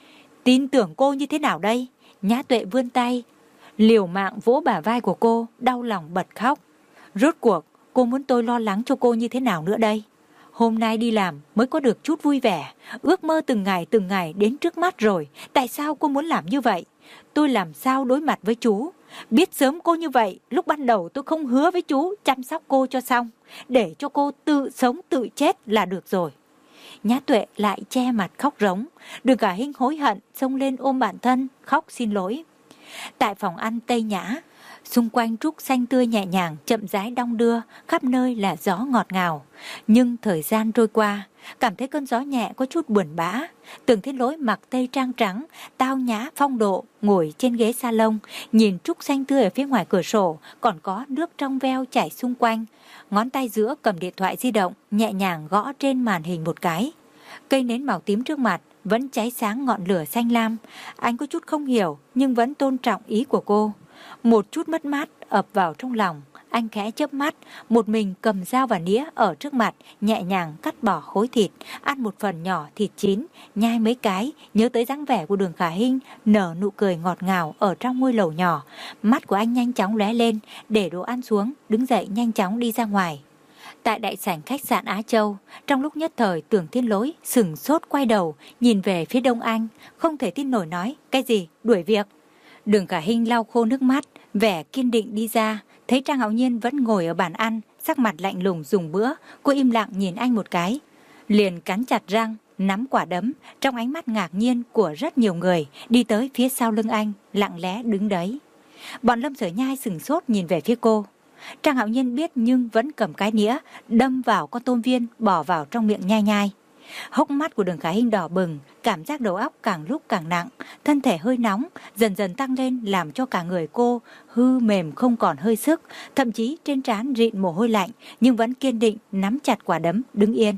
Tin tưởng cô như thế nào đây? Nhã Tuệ vươn tay, liều mạng vỗ bả vai của cô, đau lòng bật khóc. Rốt cuộc, cô muốn tôi lo lắng cho cô như thế nào nữa đây? Hôm nay đi làm mới có được chút vui vẻ, ước mơ từng ngày từng ngày đến trước mắt rồi. Tại sao cô muốn làm như vậy? Tôi làm sao đối mặt với chú? Biết sớm cô như vậy, lúc ban đầu tôi không hứa với chú chăm sóc cô cho xong, để cho cô tự sống tự chết là được rồi. Nhã Tuệ lại che mặt khóc rống. Đường Khả Hinh hối hận xông lên ôm bạn thân, khóc xin lỗi. Tại phòng ăn Tây Nhã, xung quanh trúc xanh tươi nhẹ nhàng chậm rãi đong đưa, khắp nơi là gió ngọt ngào. Nhưng thời gian trôi qua, cảm thấy cơn gió nhẹ có chút buồn bã. Tưởng Thiên Lỗi mặc tây trang trắng, tao nhã phong độ, ngồi trên ghế salon, nhìn trúc xanh tươi ở phía ngoài cửa sổ, còn có nước trong veo chảy xung quanh. Ngón tay giữa cầm điện thoại di động, nhẹ nhàng gõ trên màn hình một cái. Cây nến màu tím trước mặt vẫn cháy sáng ngọn lửa xanh lam. Anh có chút không hiểu nhưng vẫn tôn trọng ý của cô. Một chút mất mát ập vào trong lòng. Anh khẽ chớp mắt, một mình cầm dao và nĩa ở trước mặt, nhẹ nhàng cắt bỏ khối thịt, ăn một phần nhỏ thịt chín, nhai mấy cái, nhớ tới dáng vẻ của Đường Khả Hinh, nở nụ cười ngọt ngào ở trong ngôi lầu nhỏ. Mắt của anh nhanh chóng lóe lên, để đồ ăn xuống, đứng dậy nhanh chóng đi ra ngoài. Tại đại sảnh khách sạn Á Châu, trong lúc nhất thời Tưởng Thiên Lỗi sửng sốt quay đầu, nhìn về phía Đông Anh, không thể tin nổi nói, cái gì, đuổi việc. Đường Khả Hinh lau khô nước mắt, vẻ kiên định đi ra, thấy Trang Hạo Nhiên vẫn ngồi ở bàn ăn, sắc mặt lạnh lùng dùng bữa, cô im lặng nhìn anh một cái, liền cắn chặt răng, nắm quả đấm, trong ánh mắt ngạc nhiên của rất nhiều người, đi tới phía sau lưng anh, lặng lẽ đứng đấy. Bọn Lâm Sở Nhai sửng sốt nhìn về phía cô. Trang Hạo Nhiên biết nhưng vẫn cầm cái nĩa, đâm vào con tôm viên, bỏ vào trong miệng nhai nhai. Hốc mắt của Đường Khả Hinh đỏ bừng, cảm giác đầu óc càng lúc càng nặng, thân thể hơi nóng, dần dần tăng lên làm cho cả người cô hư mềm không còn hơi sức, thậm chí trên trán rịn mồ hôi lạnh, nhưng vẫn kiên định nắm chặt quả đấm, đứng yên.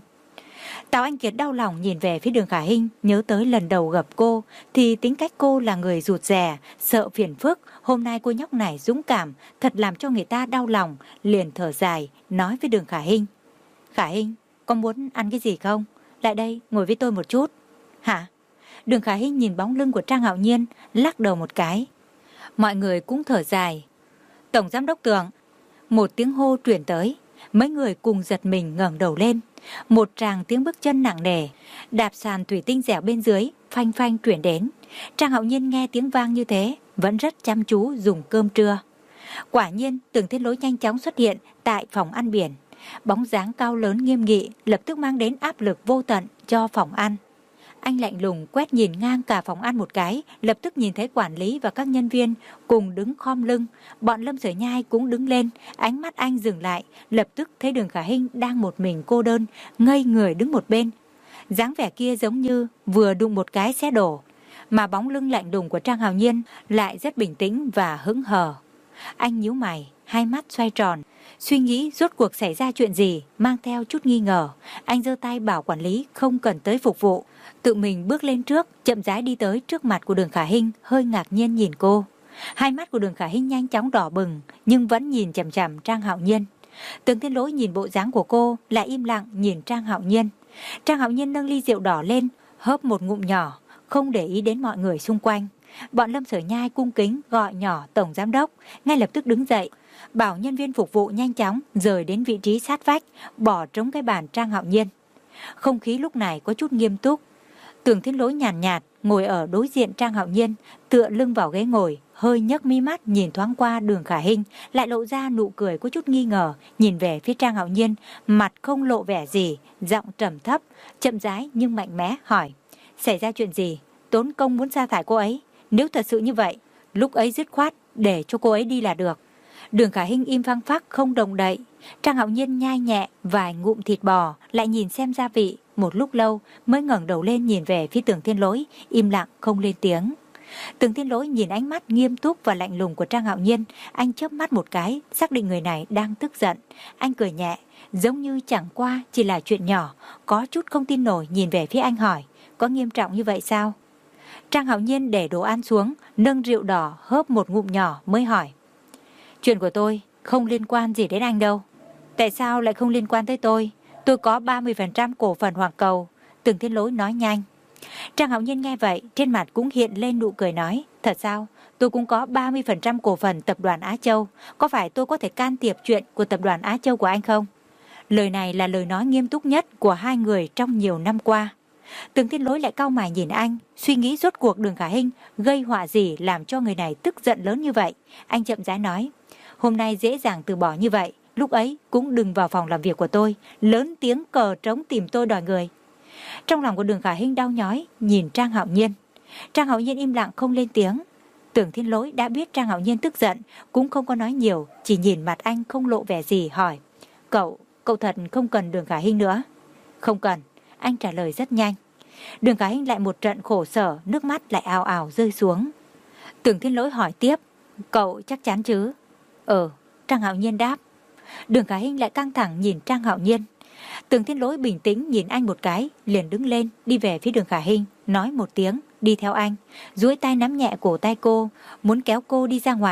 Tào Anh Kiệt đau lòng nhìn về phía Đường Khả Hinh, nhớ tới lần đầu gặp cô thì tính cách cô là người rụt rè, sợ phiền phức, hôm nay cô nhóc này dũng cảm, thật làm cho người ta đau lòng, liền thở dài, nói với Đường Khả Hinh. Khả Hinh, có muốn ăn cái gì không? Lại đây, ngồi với tôi một chút. Hả? Đường Khả Hinh nhìn bóng lưng của Trang Hạo Nhiên, lắc đầu một cái. Mọi người cũng thở dài. Tổng giám đốc Tưởng. Một tiếng hô truyền tới, mấy người cùng giật mình ngẩng đầu lên. Một tràng tiếng bước chân nặng nề, đạp sàn thủy tinh dẻo bên dưới, phanh phanh truyền đến. Trang Hạo Nhiên nghe tiếng vang như thế, vẫn rất chăm chú dùng cơm trưa. Quả nhiên, Tưởng Thiên Lỗi nhanh chóng xuất hiện tại phòng ăn biển. Bóng dáng cao lớn nghiêm nghị lập tức mang đến áp lực vô tận cho phòng ăn. Anh lạnh lùng quét nhìn ngang cả phòng ăn một cái, lập tức nhìn thấy quản lý và các nhân viên cùng đứng khom lưng. Bọn Lâm Sở Nhai cũng đứng lên, ánh mắt anh dừng lại, lập tức thấy Đường Khả Hinh đang một mình cô đơn, ngây người đứng một bên. Dáng vẻ kia giống như vừa đụng một cái sẽ đổ, mà bóng lưng lạnh lùng của Trang Hạo Nhiên lại rất bình tĩnh và hững hờ. Anh nhíu mày, hai mắt xoay tròn, suy nghĩ rốt cuộc xảy ra chuyện gì, mang theo chút nghi ngờ. Anh giơ tay bảo quản lý không cần tới phục vụ, tự mình bước lên trước, chậm rãi đi tới trước mặt của Đường Khả Hinh, hơi ngạc nhiên nhìn cô. Hai mắt của Đường Khả Hinh nhanh chóng đỏ bừng, nhưng vẫn nhìn chằm chằm Trang Hạo Nhiên. Tưởng Thiên Lỗi nhìn bộ dáng của cô, lại im lặng nhìn Trang Hạo Nhiên. Trang Hạo Nhiên nâng ly rượu đỏ lên, hớp một ngụm nhỏ, không để ý đến mọi người xung quanh. Bọn Lâm Sở Nhai cung kính gọi nhỏ tổng giám đốc, ngay lập tức đứng dậy, bảo nhân viên phục vụ nhanh chóng rời đến vị trí sát vách, bỏ trống cái bàn Trang Hạo Nhiên. Không khí lúc này có chút nghiêm túc. Tưởng Thiên Lỗi nhàn nhạt, nhạt ngồi ở đối diện Trang Hạo Nhiên, tựa lưng vào ghế ngồi, hơi nhấc mi mắt nhìn thoáng qua Đường Khả Hinh, lại lộ ra nụ cười có chút nghi ngờ, nhìn về phía Trang Hạo Nhiên, mặt không lộ vẻ gì, giọng trầm thấp, chậm rãi nhưng mạnh mẽ hỏi: xảy ra chuyện gì? Tốn công muốn sa thải cô ấy? Nếu thật sự như vậy, lúc ấy dứt khoát để cho cô ấy đi là được. Đường Khả Hinh im phăng phắc không động đậy. Trang Hạo Nhiên nhai nhẹ vài ngụm thịt bò, lại nhìn xem gia vị, một lúc lâu mới ngẩng đầu lên nhìn về phía Tưởng Thiên Lỗi, im lặng không lên tiếng. Tưởng Thiên Lỗi nhìn ánh mắt nghiêm túc và lạnh lùng của Trang Hạo Nhiên, anh chớp mắt một cái, xác định người này đang tức giận. Anh cười nhẹ, giống như chẳng qua chỉ là chuyện nhỏ, có chút không tin nổi nhìn về phía anh hỏi: có nghiêm trọng như vậy sao? Trang Hạo Nhiên để đồ ăn xuống, nâng rượu đỏ hớp một ngụm nhỏ mới hỏi: chuyện của tôi không liên quan gì đến anh đâu. Tại sao lại không liên quan tới tôi? Tôi có ba mươi phần trăm cổ phần Hoàng Cầu. Tưởng Thiên Lỗi nói nhanh. Trang Hạo Nhiên nghe vậy, trên mặt cũng hiện lên nụ cười nói: thật sao? Tôi cũng có ba mươi phần trăm cổ phần tập đoàn Á Châu. Có phải tôi có thể can thiệp chuyện của tập đoàn Á Châu của anh không? Lời này là lời nói nghiêm túc nhất của hai người trong nhiều năm qua. Tưởng Thiên Lỗi lại cau mày nhìn anh, suy nghĩ rốt cuộc Đường Khả Hinh gây họa gì làm cho người này tức giận lớn như vậy. Anh chậm rãi nói: hôm nay dễ dàng từ bỏ như vậy, lúc ấy cũng đừng vào phòng làm việc của tôi, lớn tiếng cờ trống tìm tôi đòi người. Trong lòng của Đường Khả Hinh đau nhói, nhìn Trang Hạo Nhiên. Trang Hạo Nhiên im lặng không lên tiếng. Tưởng Thiên Lỗi đã biết Trang Hạo Nhiên tức giận, cũng không có nói nhiều, chỉ nhìn mặt anh không lộ vẻ gì hỏi: Cậu, cậu thật không cần Đường Khả Hinh nữa? Không cần, anh trả lời rất nhanh. Đường Khả Hinh lại một trận khổ sở, nước mắt lại ào ào rơi xuống. Tưởng Thiên Lỗi hỏi tiếp: Cậu chắc chắn chứ? Ờ, Trang Hạo Nhiên đáp. Đường Khả Hinh lại căng thẳng nhìn Trang Hạo Nhiên. Tưởng Thiên Lỗi bình tĩnh nhìn anh một cái, liền đứng lên đi về phía Đường Khả Hinh, nói một tiếng đi theo anh, duỗi tay nắm nhẹ cổ tay cô, muốn kéo cô đi ra ngoài.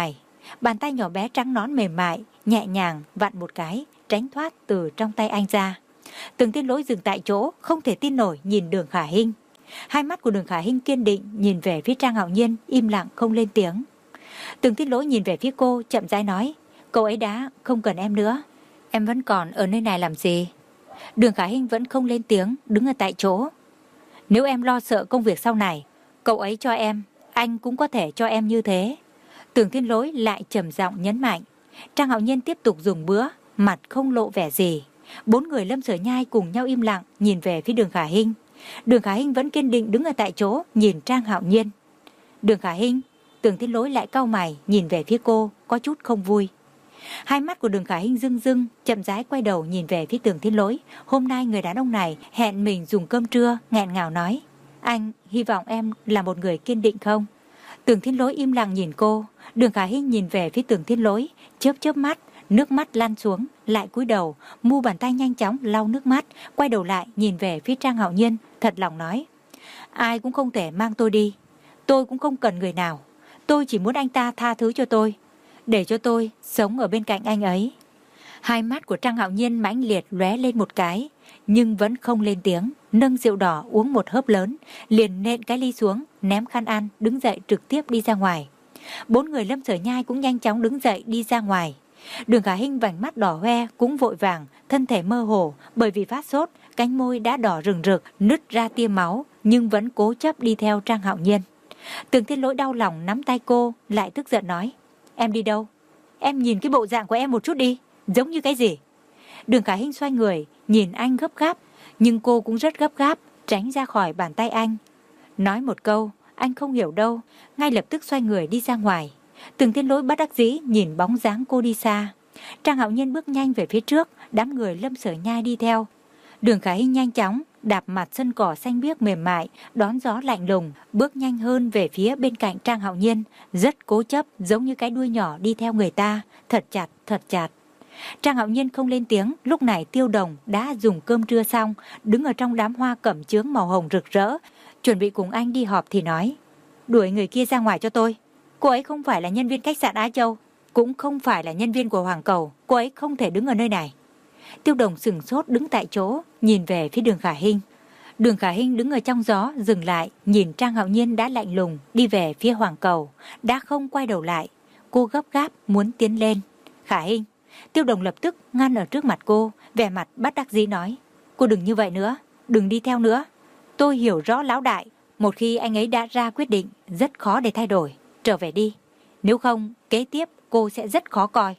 Bàn tay nhỏ bé trắng nõn mềm mại, nhẹ nhàng vặn một cái, tránh thoát từ trong tay anh ra. Tưởng Thiên Lỗi dừng tại chỗ, không thể tin nổi nhìn Đường Khả Hinh. Hai mắt của Đường Khả Hinh kiên định nhìn về phía Trang Hạo Nhiên, im lặng không lên tiếng. Tưởng Thiên Lỗi nhìn về phía cô, chậm rãi nói, cậu ấy đã không cần em nữa. Em vẫn còn ở nơi này làm gì? Đường Khả Hinh vẫn không lên tiếng, đứng ở tại chỗ. Nếu em lo sợ công việc sau này, cậu ấy cho em, anh cũng có thể cho em như thế. Tưởng Thiên Lỗi lại trầm giọng nhấn mạnh. Trang Hạo Nhiên tiếp tục dùng bữa, mặt không lộ vẻ gì. Bốn người Lâm Sở Nhai cùng nhau im lặng nhìn về phía Đường Khả Hinh. Đường Khả Hinh vẫn kiên định đứng ở tại chỗ nhìn Trang Hạo Nhiên. Đường Khả Hinh, Tưởng Thiên Lỗi lại cau mày nhìn về phía cô, có chút không vui. Hai mắt của Đường Khả Hinh rưng rưng, chậm rãi quay đầu nhìn về phía Tưởng Thiên Lỗi. Hôm nay người đàn ông này hẹn mình dùng cơm trưa, nghẹn ngào nói, anh hy vọng em là một người kiên định không? Tưởng Thiên Lỗi im lặng nhìn cô. Đường Khả Hinh nhìn về phía Tưởng Thiên Lỗi, chớp chớp mắt, nước mắt lăn xuống, lại cúi đầu, mu bàn tay nhanh chóng lau nước mắt, quay đầu lại nhìn về phía Trang Hạo Nhiên, thật lòng nói, ai cũng không thể mang tôi đi, tôi cũng không cần người nào, tôi chỉ muốn anh ta tha thứ cho tôi, để cho tôi sống ở bên cạnh anh ấy. Hai mắt của Trang Hạo Nhiên mãnh liệt lóe lên một cái, nhưng vẫn không lên tiếng, nâng rượu đỏ uống một hớp lớn, liền nện cái ly xuống, ném khăn ăn, đứng dậy trực tiếp đi ra ngoài. Bốn người Lâm Sở Nhai cũng nhanh chóng đứng dậy đi ra ngoài. Đường Khả Hinh vành mắt đỏ hoe cũng vội vàng, thân thể mơ hồ bởi vì phát sốt, cánh môi đã đỏ rừng rực, nứt ra tia máu, nhưng vẫn cố chấp đi theo Trang Hạo Nhiên. Tưởng Thiên Lỗi đau lòng nắm tay cô, lại tức giận nói, em đi đâu? Em nhìn cái bộ dạng của em một chút đi, giống như cái gì? Đường Khả Hinh xoay người, nhìn anh gấp gáp, nhưng cô cũng rất gấp gáp, tránh ra khỏi bàn tay anh. Nói một câu, anh không hiểu đâu, ngay lập tức xoay người đi ra ngoài. Tưởng Thiên Lỗi bất đắc dĩ nhìn bóng dáng cô đi xa. Trang Hạo Nhiên bước nhanh về phía trước, đám người Lâm Sở Nhai đi theo. Đường Khả Hinh nhanh chóng đạp mặt sân cỏ xanh biếc mềm mại, đón gió lạnh lùng, bước nhanh hơn về phía bên cạnh Trang Hạo Nhiên, rất cố chấp, giống như cái đuôi nhỏ đi theo người ta, thật chặt, thật chặt. Trang Hạo Nhiên không lên tiếng. Lúc này Tiêu Đồng đã dùng cơm trưa xong, đứng ở trong đám hoa cẩm chướng màu hồng rực rỡ, chuẩn bị cùng anh đi họp thì nói, đuổi người kia ra ngoài cho tôi. Cô ấy không phải là nhân viên khách sạn Á Châu, cũng không phải là nhân viên của Hoàng Cầu, cô ấy không thể đứng ở nơi này. Tiêu Đồng sửng sốt đứng tại chỗ, nhìn về phía Đường Khả Hinh. Đường Khả Hinh đứng ở trong gió, dừng lại, nhìn Trang Hạo Nhiên đã lạnh lùng đi về phía Hoàng Cầu, đã không quay đầu lại. Cô gấp gáp muốn tiến lên. Khả Hinh. Tiêu Đồng lập tức ngăn ở trước mặt cô, vẻ mặt bất đắc dĩ nói, cô đừng như vậy nữa, đừng đi theo nữa. Tôi hiểu rõ lão đại, một khi anh ấy đã ra quyết định, rất khó để thay đổi. Trở về đi, nếu không kế tiếp cô sẽ rất khó coi.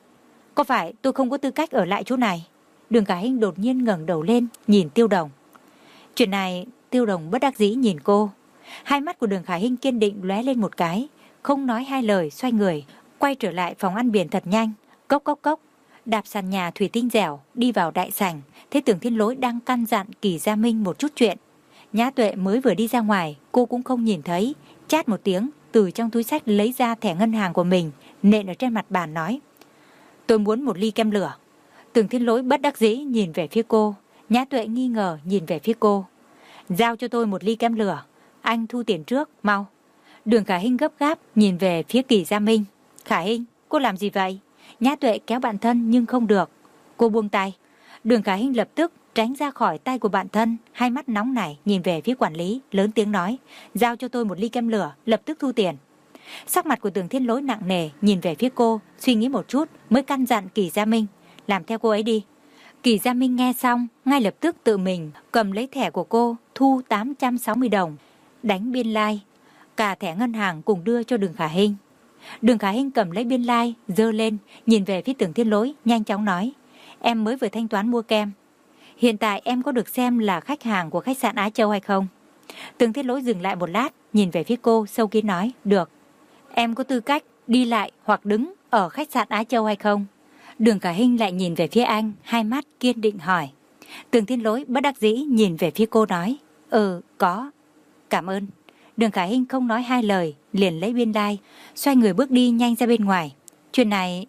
Có phải tôi không có tư cách ở lại chỗ này? Đường Khả Hinh đột nhiên ngẩng đầu lên nhìn Tiêu Đồng. Chuyện này Tiêu Đồng bất đắc dĩ nhìn cô. Hai mắt của Đường Khả Hinh kiên định lóe lên một cái, không nói hai lời, xoay người quay trở lại phòng ăn biển thật nhanh. Cốc cốc cốc, đạp sàn nhà thủy tinh dẻo đi vào đại sảnh, thấy Tưởng Thiên Lỗi đang căn dặn Kỳ Gia Minh một chút chuyện. Nhã Tuệ mới vừa đi ra ngoài, cô cũng không nhìn thấy, chát một tiếng từ trong túi xách lấy ra thẻ ngân hàng của mình, nện ở trên mặt bàn nói, tôi muốn một ly kem lửa. Tưởng Thiên Lỗi bất đắc dĩ nhìn về phía cô. Nhã Tuệ nghi ngờ nhìn về phía cô. Giao cho tôi một ly kem lửa, anh thu tiền trước, mau. Đường Khả Hinh gấp gáp nhìn về phía Kỳ Gia Minh. Khả Hinh, cô làm gì vậy? Nhã Tuệ kéo bạn thân nhưng không được. Cô buông tay. Đường Khả Hinh lập tức tránh ra khỏi tay của bạn thân, hai mắt nóng nảy nhìn về phía quản lý, lớn tiếng nói, giao cho tôi một ly kem lửa, lập tức thu tiền. Sắc mặt của Tưởng Thiên Lỗi nặng nề nhìn về phía cô, suy nghĩ một chút mới căn dặn Kỳ Gia Minh, làm theo cô ấy đi. Kỳ Gia Minh nghe xong, ngay lập tức tự mình cầm lấy thẻ của cô, thu tám trăm sáu mươi đồng, đánh biên lai, cả thẻ ngân hàng cùng đưa cho Đường Khả Hinh. Đường Khả Hinh cầm lấy biên lai, giơ lên, nhìn về phía Tưởng Thiên Lỗi, nhanh chóng nói, em mới vừa thanh toán mua kem. Hiện tại em có được xem là khách hàng của khách sạn Á Châu hay không? Tưởng Thiên Lỗi dừng lại một lát, nhìn về phía cô, sâu kín nói, được. Em có tư cách đi lại hoặc đứng ở khách sạn Á Châu hay không? Đường Khả Hinh lại nhìn về phía anh, hai mắt kiên định hỏi. Tưởng Thiên Lỗi bất đắc dĩ nhìn về phía cô nói, ừ, có. Cảm ơn. Đường Khả Hinh không nói hai lời, liền lấy biên lai, xoay người bước đi nhanh ra bên ngoài. Chuyện này...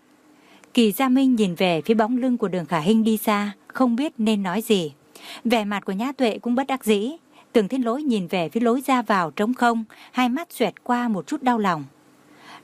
Kỳ Gia Minh nhìn về phía bóng lưng của Đường Khả Hinh đi xa, không biết nên nói gì. Vẻ mặt của Nhã Tuệ cũng bất đắc dĩ. Tưởng Thiên Lỗi nhìn về phía lối ra vào trống không, hai mắt xoẹt qua một chút đau lòng.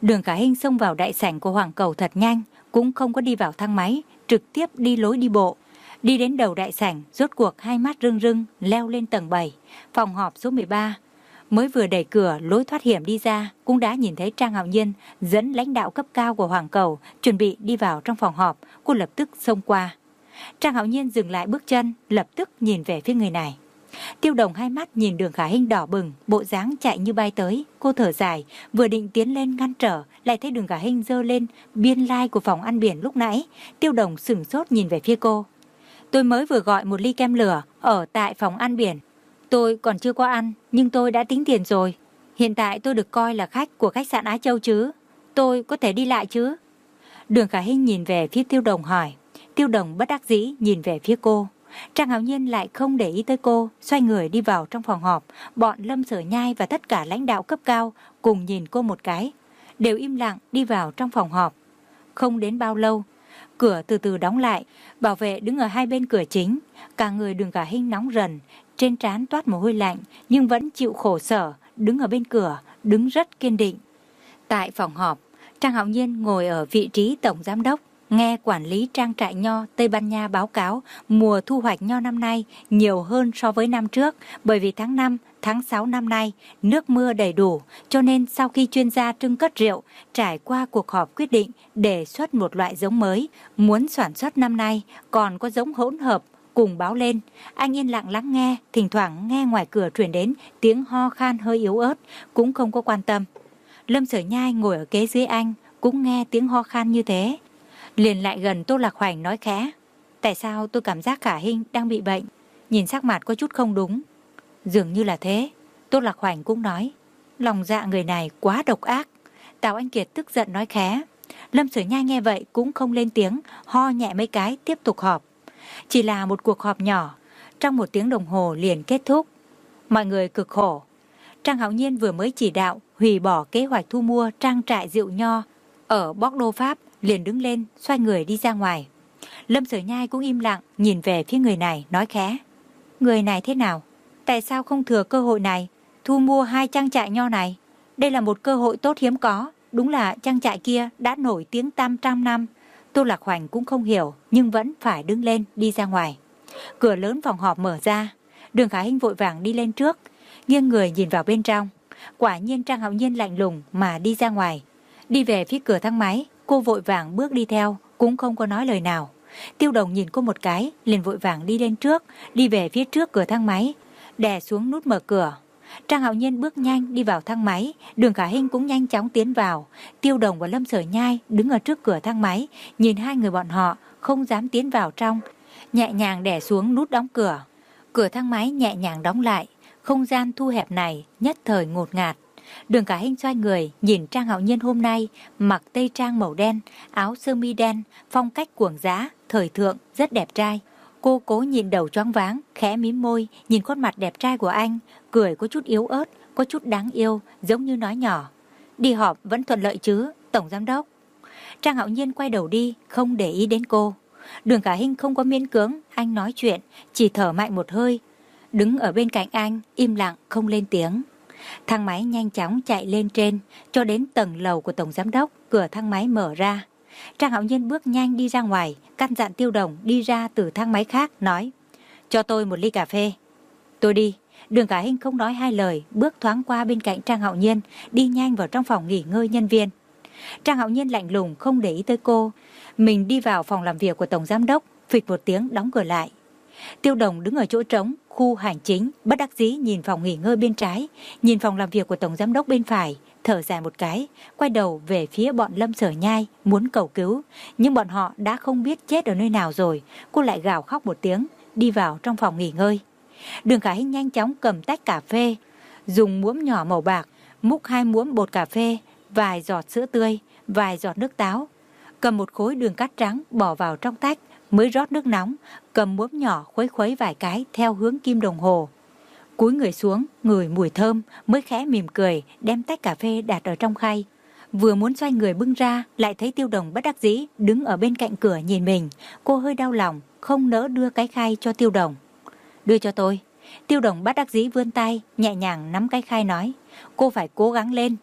Đường Khả Hinh xông vào đại sảnh của Hoàng Cầu thật nhanh, cũng không có đi vào thang máy, trực tiếp đi lối đi bộ. Đi đến đầu đại sảnh, rốt cuộc hai mắt rưng rưng, leo lên tầng bảy, phòng họp số mười ba. Mới vừa đẩy cửa lối thoát hiểm đi ra, cũng đã nhìn thấy Trang Hạo Nhiên dẫn lãnh đạo cấp cao của Hoàng Cầu chuẩn bị đi vào trong phòng họp. Cô lập tức xông qua. Trang Hạo Nhiên dừng lại bước chân, lập tức nhìn về phía người này. Tiêu Đồng hai mắt nhìn Đường Khả Hinh đỏ bừng, bộ dáng chạy như bay tới. Cô thở dài, vừa định tiến lên ngăn trở, lại thấy Đường Khả Hinh giơ lên biên lai của phòng ăn biển lúc nãy. Tiêu Đồng sửng sốt nhìn về phía cô. Tôi mới vừa gọi một ly kem lửa ở tại phòng ăn biển. Tôi còn chưa có ăn, nhưng tôi đã tính tiền rồi. Hiện tại tôi được coi là khách của khách sạn Á Châu chứ. Tôi có thể đi lại chứ? Đường Khả Hinh nhìn về phía Tiêu Đồng hỏi. Tiêu Đồng bất đắc dĩ nhìn về phía cô. Trang Hạo Nhiên lại không để ý tới cô, xoay người đi vào trong phòng họp. Bọn Lâm Sở Nhai và tất cả lãnh đạo cấp cao cùng nhìn cô một cái, đều im lặng đi vào trong phòng họp. Không đến bao lâu, cửa từ từ đóng lại. Bảo vệ đứng ở hai bên cửa chính. Cả người Đường Khả Hinh nóng rần, trên trán toát mồ hôi lạnh, nhưng vẫn chịu khổ sở, đứng ở bên cửa, đứng rất kiên định. Tại phòng họp, Trang Hạo Nhiên ngồi ở vị trí tổng giám đốc, nghe quản lý trang trại nho Tây Ban Nha báo cáo mùa thu hoạch nho năm nay nhiều hơn so với năm trước, bởi vì tháng năm, tháng sáu năm nay nước mưa đầy đủ, cho nên sau khi chuyên gia trưng cất rượu trải qua cuộc họp quyết định đề xuất một loại giống mới, muốn sản xuất năm nay còn có giống hỗn hợp cùng báo lên. Anh yên lặng lắng nghe, thỉnh thoảng nghe ngoài cửa truyền đến tiếng ho khan hơi yếu ớt, cũng không có quan tâm. Lâm Sở Nhai ngồi ở kế dưới anh, cũng nghe tiếng ho khan như thế. Liền lại gần Tô Lạc Hoành nói khẽ. Tại sao tôi cảm giác Khả Hinh đang bị bệnh? Nhìn sắc mặt có chút không đúng. Dường như là thế. Tô Lạc Hoành cũng nói. Lòng dạ người này quá độc ác. Tào Anh Kiệt tức giận nói khẽ. Lâm Sở Nhai nghe vậy cũng không lên tiếng, ho nhẹ mấy cái tiếp tục họp. Chỉ là một cuộc họp nhỏ, trong một tiếng đồng hồ liền kết thúc. Mọi người cực khổ. Trang Hạo Nhiên vừa mới chỉ đạo hủy bỏ kế hoạch thu mua trang trại rượu nho ở Bordeaux Pháp, liền đứng lên xoay người đi ra ngoài. Lâm Sở Nhai cũng im lặng nhìn về phía người này nói khẽ. Người này thế nào? Tại sao không thừa cơ hội này thu mua hai trang trại nho này? Đây là một cơ hội tốt hiếm có. Đúng là trang trại kia đã nổi tiếng tam trăm năm. Tô Lạc Hoành cũng không hiểu, nhưng vẫn phải đứng lên đi ra ngoài. Cửa lớn phòng họp mở ra. Đường Khả Hinh vội vàng đi lên trước, nghiêng người nhìn vào bên trong. Quả nhiên Trang Hạo Nhiên lạnh lùng mà đi ra ngoài. Đi về phía cửa thang máy, cô vội vàng bước đi theo, cũng không có nói lời nào. Tiêu Đồng nhìn cô một cái, liền vội vàng đi lên trước, đi về phía trước cửa thang máy, đè xuống nút mở cửa. Trang Hạo Nhiên bước nhanh đi vào thang máy, Đường Khả Hinh cũng nhanh chóng tiến vào. Tiêu Đồng và Lâm Sở Nhai đứng ở trước cửa thang máy, nhìn hai người bọn họ không dám tiến vào trong, nhẹ nhàng đè xuống nút đóng cửa. Cửa thang máy nhẹ nhàng đóng lại, không gian thu hẹp này nhất thời ngột ngạt. Đường Khả Hinh xoay người nhìn Trang Hạo Nhiên hôm nay mặc tây trang màu đen, áo sơ mi đen, phong cách cuồng dã, thời thượng, rất đẹp trai. Cô cố nhìn đầu choáng váng, khẽ mím môi, nhìn khuôn mặt đẹp trai của anh, cười có chút yếu ớt, có chút đáng yêu, giống như nói nhỏ. Đi họp vẫn thuận lợi chứ, Tổng Giám Đốc? Trang Hạo Nhiên quay đầu đi, không để ý đến cô. Đường Khả Hinh không có miễn cưỡng, anh nói chuyện, chỉ thở mạnh một hơi. Đứng ở bên cạnh anh, im lặng, không lên tiếng. Thang máy nhanh chóng chạy lên trên, cho đến tầng lầu của Tổng Giám Đốc, cửa thang máy mở ra. Trang Hạo Nhiên bước nhanh đi ra ngoài, căn dặn Tiêu Đồng đi ra từ thang máy khác, nói. Cho tôi một ly cà phê. Tôi đi. Đường Khả Hinh không nói hai lời, bước thoáng qua bên cạnh Trang Hạo Nhiên, đi nhanh vào trong phòng nghỉ ngơi nhân viên. Trang Hạo Nhiên lạnh lùng không để ý tới cô. Mình đi vào phòng làm việc của Tổng Giám Đốc, phịch một tiếng đóng cửa lại. Tiêu Đồng đứng ở chỗ trống, khu hành chính, bất đắc dĩ nhìn phòng nghỉ ngơi bên trái, nhìn phòng làm việc của Tổng Giám Đốc bên phải, thở dài một cái, quay đầu về phía bọn Lâm Sở Nhai, muốn cầu cứu. Nhưng bọn họ đã không biết chết ở nơi nào rồi, cô lại gào khóc một tiếng, đi vào trong phòng nghỉ ngơi. Đường Khả Hinh nhanh chóng cầm tách cà phê, dùng muỗng nhỏ màu bạc, múc hai muỗng bột cà phê, vài giọt sữa tươi, vài giọt nước táo. Cầm một khối đường cát trắng bỏ vào trong tách, mới rót nước nóng, cầm muỗng nhỏ khuấy khuấy vài cái theo hướng kim đồng hồ. Cúi người xuống, ngửi mùi thơm, mới khẽ mỉm cười, đem tách cà phê đặt ở trong khay. Vừa muốn xoay người bưng ra, lại thấy Tiêu Đồng bất đắc dĩ đứng ở bên cạnh cửa nhìn mình. Cô hơi đau lòng, không nỡ đưa cái khay cho Tiêu Đồng. Đưa cho tôi. Tiêu Đồng bất đắc dĩ vươn tay, nhẹ nhàng nắm cái khay nói. Cô phải cố gắng lên.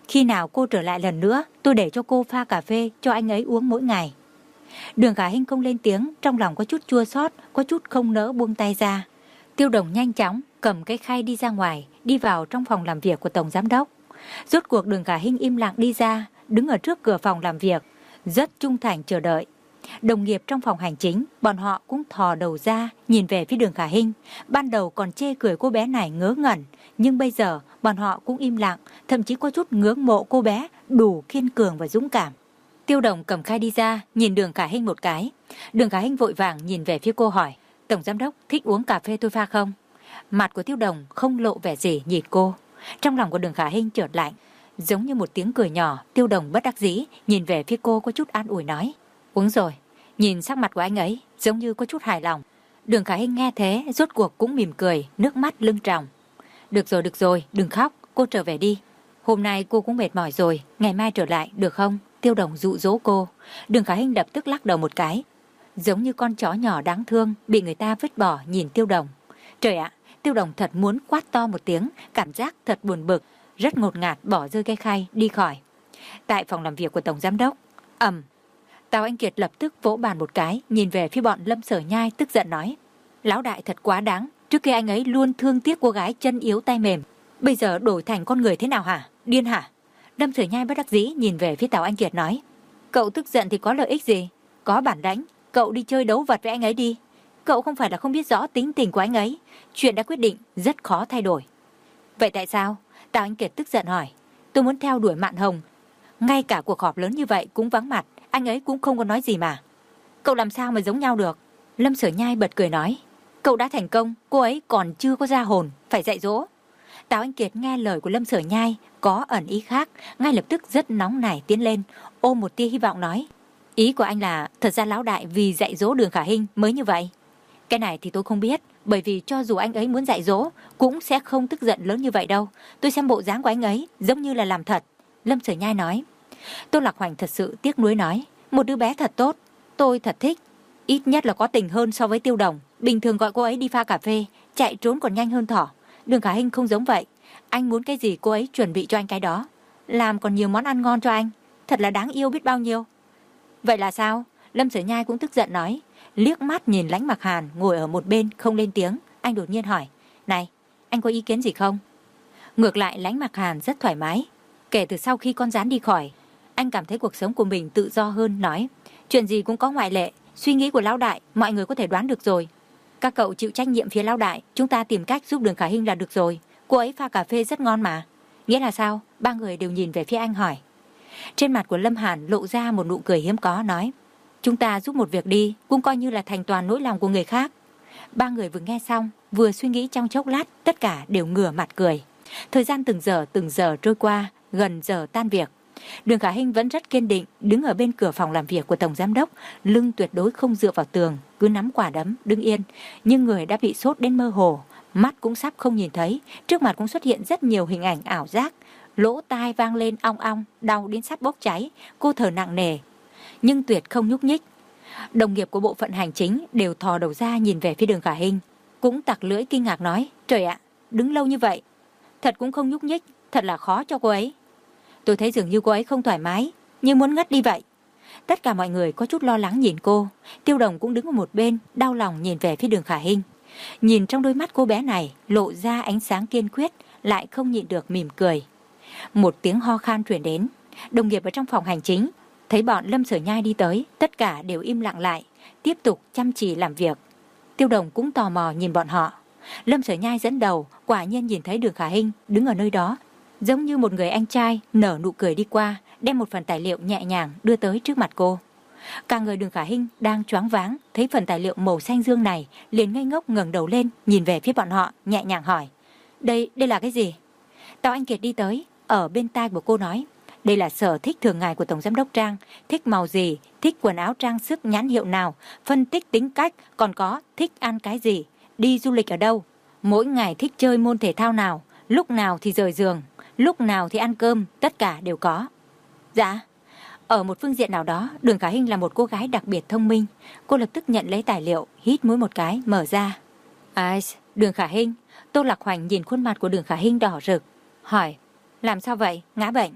Khi nào cô trở lại lần nữa, tôi để cho cô pha cà phê cho anh ấy uống mỗi ngày. Đường Khả Hinh không lên tiếng, trong lòng có chút chua xót, có chút không nỡ buông tay ra. Tiêu Đồng nhanh chóng cầm cái khay đi ra ngoài, đi vào trong phòng làm việc của Tổng Giám đốc. Rốt cuộc Đường Khả Hinh im lặng đi ra, đứng ở trước cửa phòng làm việc, rất trung thành chờ đợi. Đồng nghiệp trong phòng hành chính, bọn họ cũng thò đầu ra, nhìn về phía Đường Khả Hinh. Ban đầu còn chê cười cô bé này ngớ ngẩn, nhưng bây giờ bọn họ cũng im lặng, thậm chí có chút ngưỡng mộ cô bé đủ kiên cường và dũng cảm. Tiêu Đồng cầm khay đi ra, nhìn Đường Khả Hinh một cái. Đường Khả Hinh vội vàng nhìn về phía cô hỏi, Tổng Giám đốc thích uống cà phê tôi pha không? Mặt của Tiêu Đồng không lộ vẻ gì nhìn cô. Trong lòng của Đường Khả Hinh chợt lạnh, giống như một tiếng cười nhỏ. Tiêu Đồng bất đắc dĩ nhìn về phía cô có chút an ủi nói, uống rồi. Nhìn sắc mặt của anh ấy giống như có chút hài lòng. Đường Khả Hinh nghe thế rốt cuộc cũng mỉm cười, nước mắt lưng tròng. Được rồi, được rồi, đừng khóc, cô trở về đi. Hôm nay cô cũng mệt mỏi rồi, ngày mai trở lại được không? Tiêu Đồng dụ dỗ cô. Đường Khả Hinh lập tức lắc đầu một cái, giống như con chó nhỏ đáng thương bị người ta vứt bỏ nhìn Tiêu Đồng. Trời ạ, Tiêu Đồng thật muốn quát to một tiếng, cảm giác thật buồn bực, rất ngột ngạt bỏ rơi cái khay đi khỏi. Tại phòng làm việc của Tổng Giám đốc, ầm, Tào Anh Kiệt lập tức vỗ bàn một cái, nhìn về phía bọn Lâm Sở Nhai tức giận nói, lão đại thật quá đáng, trước kia anh ấy luôn thương tiếc cô gái chân yếu tay mềm, bây giờ đổi thành con người thế nào hả? Điên hả? Lâm Sở Nhai bất đắc dĩ nhìn về phía Tào Anh Kiệt nói, cậu tức giận thì có lợi ích gì? Có bản đánh, cậu đi chơi đấu vật với anh ấy đi. Cậu không phải là không biết rõ tính tình của anh ấy, chuyện đã quyết định rất khó thay đổi. Vậy tại sao? Tào Anh Kiệt tức giận hỏi. Tôi muốn theo đuổi Mạn Hồng, ngay cả cuộc họp lớn như vậy cũng vắng mặt, anh ấy cũng không có nói gì mà. Cậu làm sao mà giống nhau được? Lâm Sở Nhai bật cười nói, cậu đã thành công, cô ấy còn chưa có ra hồn, phải dạy dỗ. Tào Anh Kiệt nghe lời của Lâm Sở Nhai có ẩn ý khác, ngay lập tức rất nóng nảy tiến lên, ôm một tia hy vọng nói, ý của anh là thật ra lão đại vì dạy dỗ Đường Khả Hinh mới như vậy. Cái này thì tôi không biết, bởi vì cho dù anh ấy muốn dạy dỗ cũng sẽ không tức giận lớn như vậy đâu. Tôi xem bộ dáng của anh ấy giống như là làm thật. Lâm Sở Nhai nói. Tô Lạc Hoành thật sự tiếc nuối nói, một đứa bé thật tốt, tôi thật thích, ít nhất là có tình hơn so với Tiêu Đồng. Bình thường gọi cô ấy đi pha cà phê, chạy trốn còn nhanh hơn thỏ. Đường Khả Hinh không giống vậy, anh muốn cái gì cô ấy chuẩn bị cho anh cái đó, làm còn nhiều món ăn ngon cho anh, thật là đáng yêu biết bao nhiêu. Vậy là sao? Lâm Sở Nhai cũng tức giận nói, liếc mắt nhìn Lãnh Mặc Hàn ngồi ở một bên không lên tiếng. Anh đột nhiên hỏi, này, anh có ý kiến gì không? Ngược lại Lãnh Mặc Hàn rất thoải mái. Kể từ sau khi con rán đi khỏi, anh cảm thấy cuộc sống của mình tự do hơn, nói, chuyện gì cũng có ngoại lệ, suy nghĩ của lão đại mọi người có thể đoán được rồi. Các cậu chịu trách nhiệm phía lão đại, chúng ta tìm cách giúp Đường Khả Hinh là được rồi. Cô ấy pha cà phê rất ngon mà. Nghĩa là sao? Ba người đều nhìn về phía anh hỏi. Trên mặt của Lâm Hàn lộ ra một nụ cười hiếm có, nói, chúng ta giúp một việc đi, cũng coi như là thành toàn nỗi lòng của người khác. Ba người vừa nghe xong, vừa suy nghĩ trong chốc lát, tất cả đều ngửa mặt cười. Thời gian từng giờ từng giờ trôi qua, gần giờ tan việc. Đường Khả Hinh vẫn rất kiên định, đứng ở bên cửa phòng làm việc của Tổng Giám đốc, lưng tuyệt đối không dựa vào tường, cứ nắm quả đấm, đứng yên. Nhưng người đã bị sốt đến mơ hồ, mắt cũng sắp không nhìn thấy, trước mặt cũng xuất hiện rất nhiều hình ảnh ảo giác, lỗ tai vang lên ong ong, đau đến sắp bốc cháy. Cô thở nặng nề, nhưng tuyệt không nhúc nhích. Đồng nghiệp của bộ phận hành chính đều thò đầu ra nhìn về phía Đường Khả Hinh, cũng tặc lưỡi kinh ngạc nói, trời ạ, đứng lâu như vậy, thật cũng không nhúc nhích, thật là khó cho cô ấy. Tôi thấy dường như cô ấy không thoải mái, như muốn ngất đi vậy. Tất cả mọi người có chút lo lắng nhìn cô. Tiêu Đồng cũng đứng ở một bên, đau lòng nhìn về phía Đường Khả Hinh. Nhìn trong đôi mắt cô bé này lộ ra ánh sáng kiên quyết, lại không nhịn được mỉm cười. Một tiếng ho khan truyền đến. Đồng nghiệp ở trong phòng hành chính thấy bọn Lâm Sở Nhai đi tới, tất cả đều im lặng lại, tiếp tục chăm chỉ làm việc. Tiêu Đồng cũng tò mò nhìn bọn họ. Lâm Sở Nhai dẫn đầu, quả nhiên nhìn thấy Đường Khả Hinh đứng ở nơi đó, giống như một người anh trai nở nụ cười đi qua, đem một phần tài liệu nhẹ nhàng đưa tới trước mặt cô. Cả người Đường Khả Hinh đang choáng váng, thấy phần tài liệu màu xanh dương này, liền ngây ngốc ngẩng đầu lên, nhìn về phía bọn họ, nhẹ nhàng hỏi, đây, đây là cái gì? Tào Anh Kiệt đi tới, ở bên tai của cô nói, đây là sở thích thường ngày của Tổng Giám đốc Trang, thích màu gì, thích quần áo trang sức nhãn hiệu nào, phân tích tính cách, còn có thích ăn cái gì, đi du lịch ở đâu, mỗi ngày thích chơi môn thể thao nào, lúc nào thì rời giường, lúc nào thì ăn cơm, tất cả đều có. Dạ. Ở một phương diện nào đó, Đường Khả Hinh là một cô gái đặc biệt thông minh. Cô lập tức nhận lấy tài liệu, hít mũi một cái, mở ra. Ai, Đường Khả Hinh. Tô Lạc Hoành nhìn khuôn mặt của Đường Khả Hinh đỏ rực, hỏi, làm sao vậy, ngã bệnh?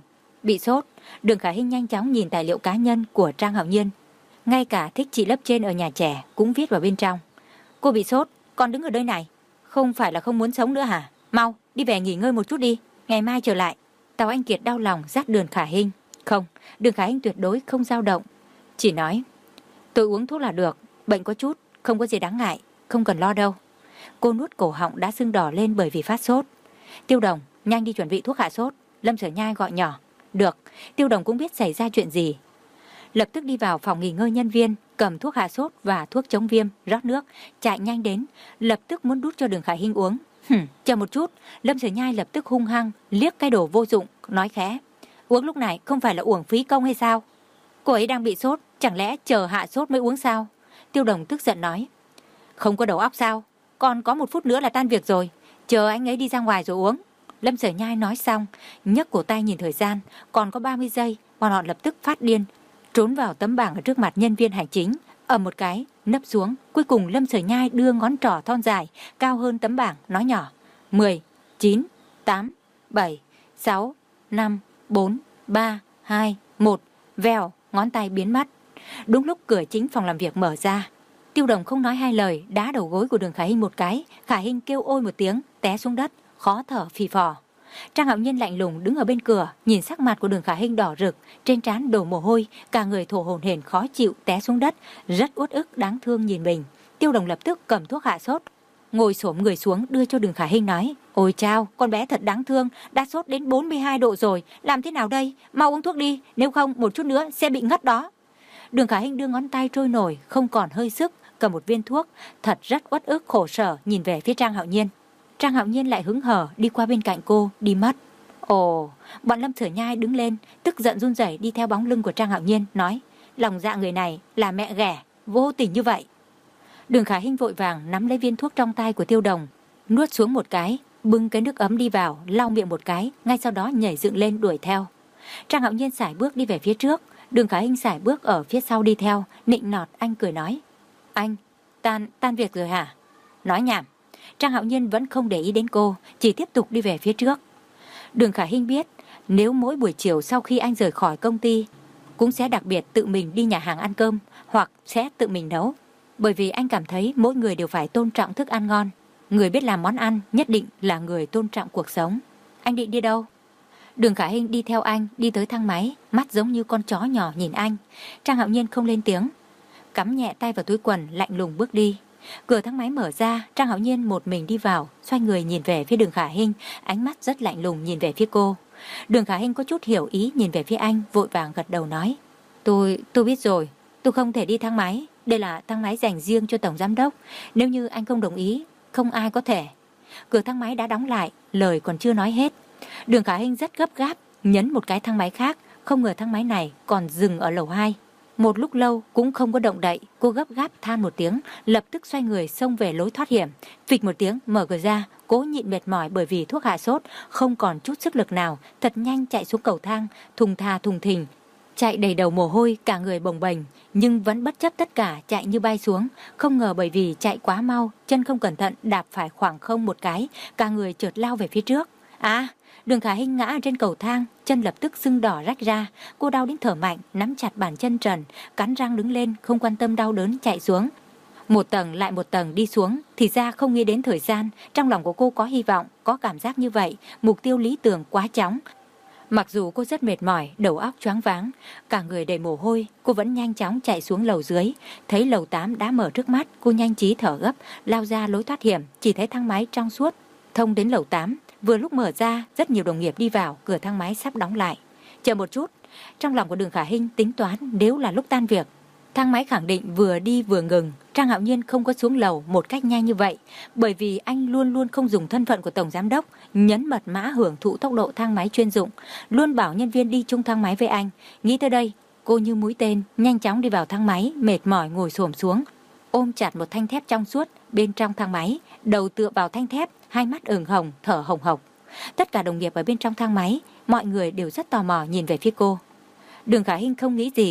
Bị sốt, Đường Khả Hinh nhanh chóng nhìn tài liệu cá nhân của Trang Hạo Nhiên. Ngay cả thích chị lớp trên ở nhà trẻ cũng viết vào bên trong. Cô bị sốt, còn đứng ở đây này. Không phải là không muốn sống nữa hả? Mau, đi về nghỉ ngơi một chút đi, ngày mai trở lại. Tào Anh Kiệt đau lòng dắt Đường Khả Hinh. Không, Đường Khả Hinh tuyệt đối không dao động. Chỉ nói, tôi uống thuốc là được, bệnh có chút, không có gì đáng ngại, không cần lo đâu. Cô nuốt cổ họng đã sưng đỏ lên bởi vì phát sốt. Tiêu Đồng, nhanh đi chuẩn bị thuốc hạ sốt. Lâm Sở Nhai gọi nhỏ. Được, Tiêu Đồng cũng biết xảy ra chuyện gì. Lập tức đi vào phòng nghỉ ngơi nhân viên, cầm thuốc hạ sốt và thuốc chống viêm, rót nước, chạy nhanh đến, lập tức muốn đút cho Đường Khả Hinh uống. Hừm, chờ một chút. Lâm Sở Nhai lập tức hung hăng liếc cái đồ vô dụng, nói khẽ, uống lúc này không phải là uổng phí công hay sao? Cô ấy đang bị sốt, chẳng lẽ chờ hạ sốt mới uống sao? Tiêu Đồng tức giận nói, không có đầu óc sao? Còn có một phút nữa là tan việc rồi, chờ anh ấy đi ra ngoài rồi uống. Lâm Sở Nhai nói xong, nhấc cổ tay nhìn thời gian, còn có ba mươi giây, bọn họ lập tức phát điên, trốn vào tấm bảng ở trước mặt nhân viên hành chính, ở một cái nấp xuống. Cuối cùng Lâm Sở Nhai đưa ngón trỏ thon dài cao hơn tấm bảng, nói nhỏ, mười, chín, tám, bảy, sáu, năm, bốn, ba, hai, một, vèo, ngón tay biến mất. Đúng lúc cửa chính phòng làm việc mở ra, Tiêu Đồng không nói hai lời đá đầu gối của Đường Khả Hinh một cái. Khả Hinh kêu ôi một tiếng, té xuống đất, khó thở phì phò. Trang Hạo Nhiên lạnh lùng đứng ở bên cửa, nhìn sắc mặt của Đường Khả Hinh đỏ rực, trên trán đổ mồ hôi, cả người thổ hổn hển khó chịu té xuống đất, rất uất ức đáng thương nhìn mình. Tiêu Đồng lập tức cầm thuốc hạ sốt, ngồi xổm người xuống đưa cho Đường Khả Hinh nói, ôi chao, con bé thật đáng thương, đã sốt đến bốn mươi hai độ rồi, làm thế nào đây? Mau uống thuốc đi, nếu không một chút nữa sẽ bị ngất đó. Đường Khả Hinh đưa ngón tay trôi nổi, không còn hơi sức, cầm một viên thuốc, thật rất uất ức khổ sở nhìn về phía Trang Hạo Nhiên. Trang Hạo Nhiên lại hứng hở đi qua bên cạnh cô, đi mất. Ồ, bọn Lâm Sở Nhai đứng lên, tức giận run rẩy đi theo bóng lưng của Trang Hạo Nhiên, nói, lòng dạ người này là mẹ ghẻ, vô tình như vậy. Đường Khả Hinh vội vàng nắm lấy viên thuốc trong tay của Tiêu Đồng, nuốt xuống một cái, bưng cái nước ấm đi vào, lau miệng một cái, ngay sau đó nhảy dựng lên đuổi theo. Trang Hạo Nhiên sải bước đi về phía trước, Đường Khả Hinh sải bước ở phía sau đi theo, nịnh nọt. Anh cười nói, anh, tan, tan việc rồi hả? Nói nhảm. Trang Hạo Nhiên vẫn không để ý đến cô, chỉ tiếp tục đi về phía trước. Đường Khả Hinh biết, nếu mỗi buổi chiều sau khi anh rời khỏi công ty, cũng sẽ đặc biệt tự mình đi nhà hàng ăn cơm, hoặc sẽ tự mình nấu. Bởi vì anh cảm thấy mỗi người đều phải tôn trọng thức ăn ngon. Người biết làm món ăn nhất định là người tôn trọng cuộc sống. Anh định đi đâu? Đường Khả Hinh đi theo anh, đi tới thang máy, mắt giống như con chó nhỏ nhìn anh. Trang Hạo Nhiên không lên tiếng, cắm nhẹ tay vào túi quần, lạnh lùng bước đi. Cửa thang máy mở ra, Trang Hạo Nhiên một mình đi vào, xoay người nhìn về phía Đường Khả Hinh, ánh mắt rất lạnh lùng nhìn về phía cô. Đường Khả Hinh có chút hiểu ý nhìn về phía anh, vội vàng gật đầu nói, Tôi, tôi biết rồi, tôi không thể đi thang máy, đây là thang máy dành riêng cho Tổng Giám Đốc, nếu như anh không đồng ý, không ai có thể. Cửa thang máy đã đóng lại, lời còn chưa nói hết. Đường Khả Hinh rất gấp gáp, nhấn một cái thang máy khác, không ngờ thang máy này còn dừng ở lầu hai. Một lúc lâu cũng không có động đậy, cô gấp gáp than một tiếng, lập tức xoay người xông về lối thoát hiểm. Phịch một tiếng mở cửa ra, cố nhịn mệt mỏi bởi vì thuốc hạ sốt, không còn chút sức lực nào, thật nhanh chạy xuống cầu thang, thùng thà thùng thình, chạy đầy đầu mồ hôi, cả người bồng bềnh, nhưng vẫn bất chấp tất cả chạy như bay xuống. Không ngờ bởi vì chạy quá mau, chân không cẩn thận đạp phải khoảng không một cái, cả người chợt lao về phía trước. À! Đường Khả Hinh ngã trên cầu thang, chân lập tức sưng đỏ rách ra, cô đau đến thở mạnh, nắm chặt bàn chân trần, cắn răng đứng lên, không quan tâm đau đớn chạy xuống. Một tầng lại một tầng đi xuống, thì ra không nghĩ đến thời gian, trong lòng của cô có hy vọng, có cảm giác như vậy, mục tiêu lý tưởng quá chóng. Mặc dù cô rất mệt mỏi, đầu óc choáng váng, cả người đầy mồ hôi, cô vẫn nhanh chóng chạy xuống lầu dưới, thấy lầu tám đã mở trước mắt, cô nhanh trí thở gấp, lao ra lối thoát hiểm, chỉ thấy thang máy trong suốt, thông đến lầu tám. Vừa lúc mở ra, rất nhiều đồng nghiệp đi vào, cửa thang máy sắp đóng lại. Chờ một chút, trong lòng của Đường Khả Hinh tính toán nếu là lúc tan việc. Thang máy khẳng định vừa đi vừa ngừng, Trang Hạo Nhiên không có xuống lầu một cách nhanh như vậy, bởi vì anh luôn luôn không dùng thân phận của Tổng Giám Đốc, nhấn mật mã hưởng thụ tốc độ thang máy chuyên dụng, luôn bảo nhân viên đi chung thang máy với anh. Nghĩ tới đây, cô như mũi tên, nhanh chóng đi vào thang máy, mệt mỏi ngồi xổm xuống, ôm chặt một thanh thép trong suốt bên trong thang máy, đầu tựa vào thanh thép, hai mắt ửng hồng, thở hồng hộc. Tất cả đồng nghiệp ở bên trong thang máy, mọi người đều rất tò mò nhìn về phía cô. Đường Khả Hinh không nghĩ gì,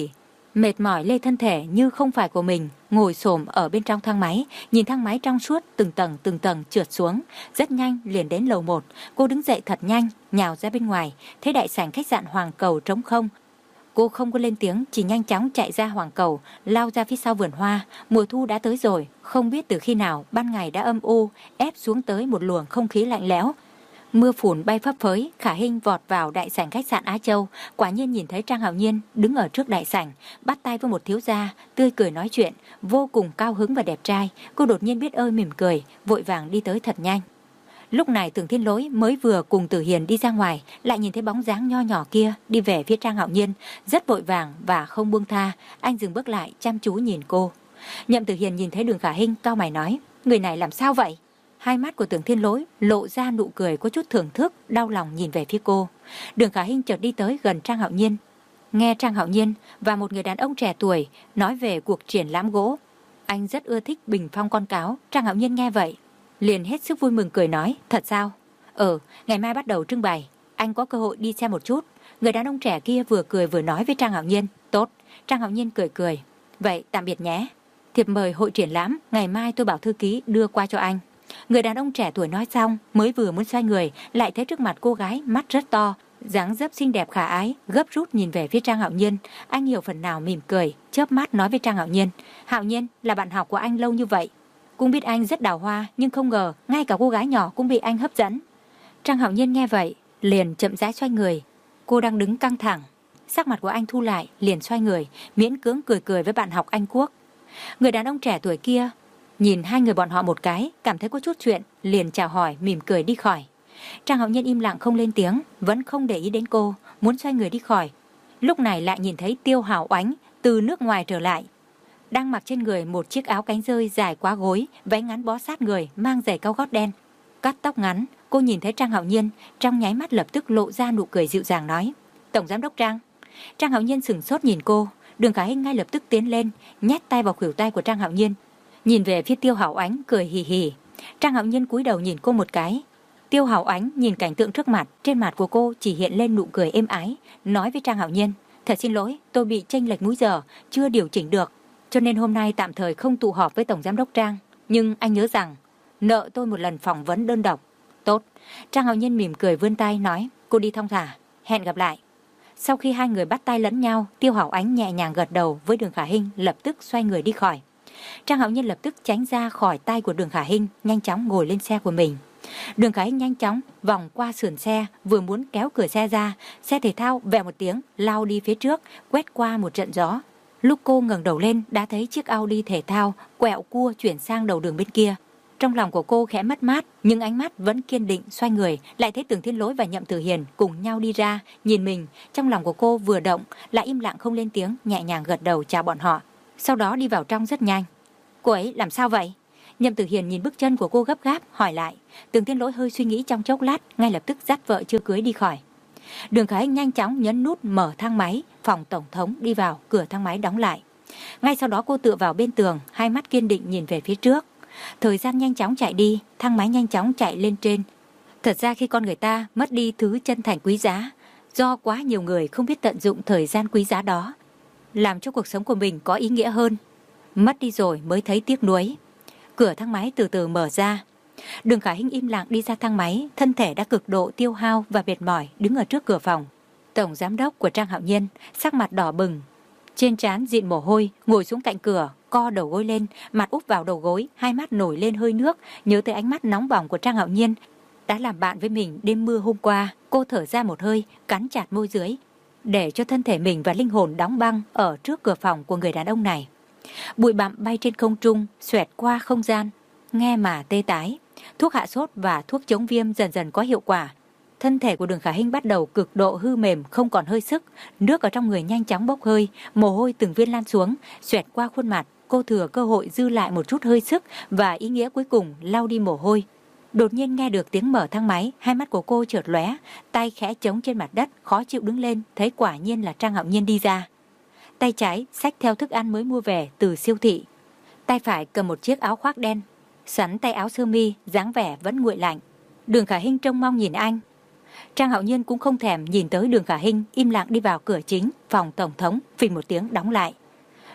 Mệt mỏi lê thân thể như không phải của mình, ngồi xổm ở bên trong thang máy, nhìn thang máy trong suốt từng tầng từng tầng trượt xuống. Rất nhanh liền đến lầu một. Cô đứng dậy thật nhanh, nhào ra bên ngoài, thấy đại sảnh khách sạn Hoàng Cầu trống không. Cô không có lên tiếng, chỉ nhanh chóng chạy ra Hoàng Cầu, lao ra phía sau vườn hoa. Mùa thu đã tới rồi, không biết từ khi nào ban ngày đã âm u, ép xuống tới một luồng không khí lạnh lẽo. Mưa phùn bay phấp phới. Khả Hinh vọt vào đại sảnh khách sạn Á Châu, quả nhiên nhìn thấy Trang Hạo Nhiên đứng ở trước đại sảnh, bắt tay với một thiếu gia, tươi cười nói chuyện, vô cùng cao hứng và đẹp trai. Cô đột nhiên biết ơi mỉm cười, vội vàng đi tới thật nhanh. Lúc này Tưởng Thiên Lỗi mới vừa cùng Tử Hiền đi ra ngoài, lại nhìn thấy bóng dáng nho nhỏ kia đi về phía Trang Hạo Nhiên, rất vội vàng và không buông tha. Anh dừng bước lại chăm chú nhìn cô. Nhậm Tử Hiền nhìn thấy Đường Khả Hinh, cau mày nói: người này làm sao vậy? Hai mắt của Tưởng Thiên Lỗi lộ ra nụ cười có chút thưởng thức, đau lòng nhìn về phía cô. Đường Khả Hinh chợt đi tới gần Trang Hạo Nhiên, nghe Trang Hạo Nhiên và một người đàn ông trẻ tuổi nói về cuộc triển lãm gỗ. Anh rất ưa thích bình phong con cáo. Trang Hạo Nhiên nghe vậy liền hết sức vui mừng cười nói: thật sao? Ừ, ngày mai bắt đầu trưng bày, anh có cơ hội đi xem một chút. Người đàn ông trẻ kia vừa cười vừa nói với Trang Hạo Nhiên. Tốt. Trang Hạo Nhiên cười cười. Vậy tạm biệt nhé. Thiệp mời hội triển lãm ngày mai tôi bảo thư ký đưa qua cho anh. Người đàn ông trẻ tuổi nói xong, mới vừa muốn xoay người, lại thấy trước mặt cô gái mắt rất to, dáng dấp xinh đẹp khả ái, gấp rút nhìn về phía Trang Hạo Nhiên. Anh hiểu phần nào mỉm cười, chớp mắt nói với Trang Hạo Nhiên: Hạo Nhiên là bạn học của anh lâu như vậy, cũng biết anh rất đào hoa, nhưng không ngờ ngay cả cô gái nhỏ cũng bị anh hấp dẫn. Trang Hạo Nhiên nghe vậy liền chậm rãi xoay người. Cô đang đứng căng thẳng, sắc mặt của anh thu lại, liền xoay người, miễn cưỡng cười cười với bạn học Anh Quốc. Người đàn ông trẻ tuổi kia nhìn hai người bọn họ một cái, cảm thấy có chút chuyện, liền chào hỏi mỉm cười đi khỏi. Trang Hạo Nhiên im lặng không lên tiếng, vẫn không để ý đến cô, muốn xoay người đi khỏi. Lúc này lại nhìn thấy Tiêu Hảo Oánh từ nước ngoài trở lại, đang mặc trên người một chiếc áo cánh rơi dài quá gối, váy ngắn bó sát người, mang giày cao gót đen, cắt tóc ngắn. Cô nhìn thấy Trang Hạo Nhiên, trong nháy mắt lập tức lộ ra nụ cười dịu dàng nói: Tổng giám đốc Trang. Trang Hạo Nhiên sửng sốt nhìn cô. Đường Khả Hinh ngay lập tức tiến lên, nhét tay vào khuỷu tay của Trang Hạo Nhiên, nhìn về phía Tiêu Hảo Oánh cười hì hì. Trang Hạo Nhiên cúi đầu nhìn cô một cái. Tiêu Hảo Oánh nhìn cảnh tượng trước mặt, trên mặt của cô chỉ hiện lên nụ cười êm ái, nói với Trang Hạo Nhiên: thật xin lỗi, tôi bị chênh lệch múi giờ, chưa điều chỉnh được, cho nên hôm nay tạm thời không tụ họp với Tổng giám đốc Trang. Nhưng anh nhớ rằng nợ tôi một lần phỏng vấn đơn độc. Tốt. Trang Hạo Nhiên mỉm cười vươn tay nói: cô đi thong thả, hẹn gặp lại. Sau khi hai người bắt tay lẫn nhau, Tiêu Hảo Ánh nhẹ nhàng gật đầu với Đường Khả Hinh, lập tức xoay người đi khỏi. Trang Hạo Nhiên lập tức tránh ra khỏi tay của Đường Khả Hinh, nhanh chóng ngồi lên xe của mình. Đường Khả Hinh nhanh chóng vòng qua sườn xe, vừa muốn kéo cửa xe ra, xe thể thao vèo một tiếng lao đi phía trước, quét qua một trận gió. Lúc cô ngẩng đầu lên đã thấy chiếc Audi thể thao quẹo cua chuyển sang đầu đường bên kia. Trong lòng của cô khẽ mất mát, nhưng ánh mắt vẫn kiên định. Xoay người lại thấy Tưởng Thiên Lỗi và Nhậm Tử Hiền cùng nhau đi ra, nhìn mình. Trong lòng của cô vừa động, lại im lặng không lên tiếng, nhẹ nhàng gật đầu chào bọn họ, sau đó đi vào trong rất nhanh. Cô ấy làm sao vậy? Nhậm Tử Hiền nhìn bước chân của cô gấp gáp hỏi lại. Tưởng Thiên Lỗi hơi suy nghĩ trong chốc lát, ngay lập tức dắt vợ chưa cưới đi khỏi. Đường Khả Hinh nhanh chóng nhấn nút mở thang máy, phòng tổng thống đi vào, cửa thang máy đóng lại. Ngay sau đó cô tựa vào bên tường, hai mắt kiên định nhìn về phía trước. Thời gian nhanh chóng chạy đi, thang máy nhanh chóng chạy lên trên. Thật ra khi con người ta mất đi thứ chân thành quý giá, do quá nhiều người không biết tận dụng thời gian quý giá đó, làm cho cuộc sống của mình có ý nghĩa hơn. Mất đi rồi mới thấy tiếc nuối. Cửa thang máy từ từ mở ra. Đường Khả Hinh im lặng đi ra thang máy, thân thể đã cực độ tiêu hao và mệt mỏi, đứng ở trước cửa phòng. Tổng giám đốc của Trang Hạo Nhiên sắc mặt đỏ bừng, trên trán dịn mồ hôi, ngồi xuống cạnh cửa, co đầu gối lên, mặt úp vào đầu gối, hai mắt nổi lên hơi nước, nhớ tới ánh mắt nóng bỏng của Trang Hạo Nhiên đã làm bạn với mình đêm mưa hôm qua. Cô thở ra một hơi, cắn chặt môi dưới, để cho thân thể mình và linh hồn đóng băng ở trước cửa phòng của người đàn ông này. Bụi bặm bay trên không trung, xoẹt qua không gian, nghe mà tê tái. Thuốc hạ sốt và thuốc chống viêm dần dần có hiệu quả. Thân thể của Đường Khả Hinh bắt đầu cực độ hư mềm, không còn hơi sức. Nước ở trong người nhanh chóng bốc hơi, mồ hôi từng viên lan xuống, xoẹt qua khuôn mặt. Cô thừa cơ hội dư lại một chút hơi sức và ý nghĩa cuối cùng lau đi mồ hôi. Đột nhiên nghe được tiếng mở thang máy, hai mắt của cô chợt lóe, tay khẽ chống trên mặt đất, khó chịu đứng lên, thấy quả nhiên là Trang Hạo Nhiên đi ra. Tay trái xách theo thức ăn mới mua về từ siêu thị, tay phải cầm một chiếc áo khoác đen, sắn tay áo sơ mi, dáng vẻ vẫn nguội lạnh. Đường Khả Hinh trông mong nhìn anh. Trang Hạo Nhiên cũng không thèm nhìn tới Đường Khả Hinh, im lặng đi vào cửa chính, phòng tổng thống, phình một tiếng đóng lại.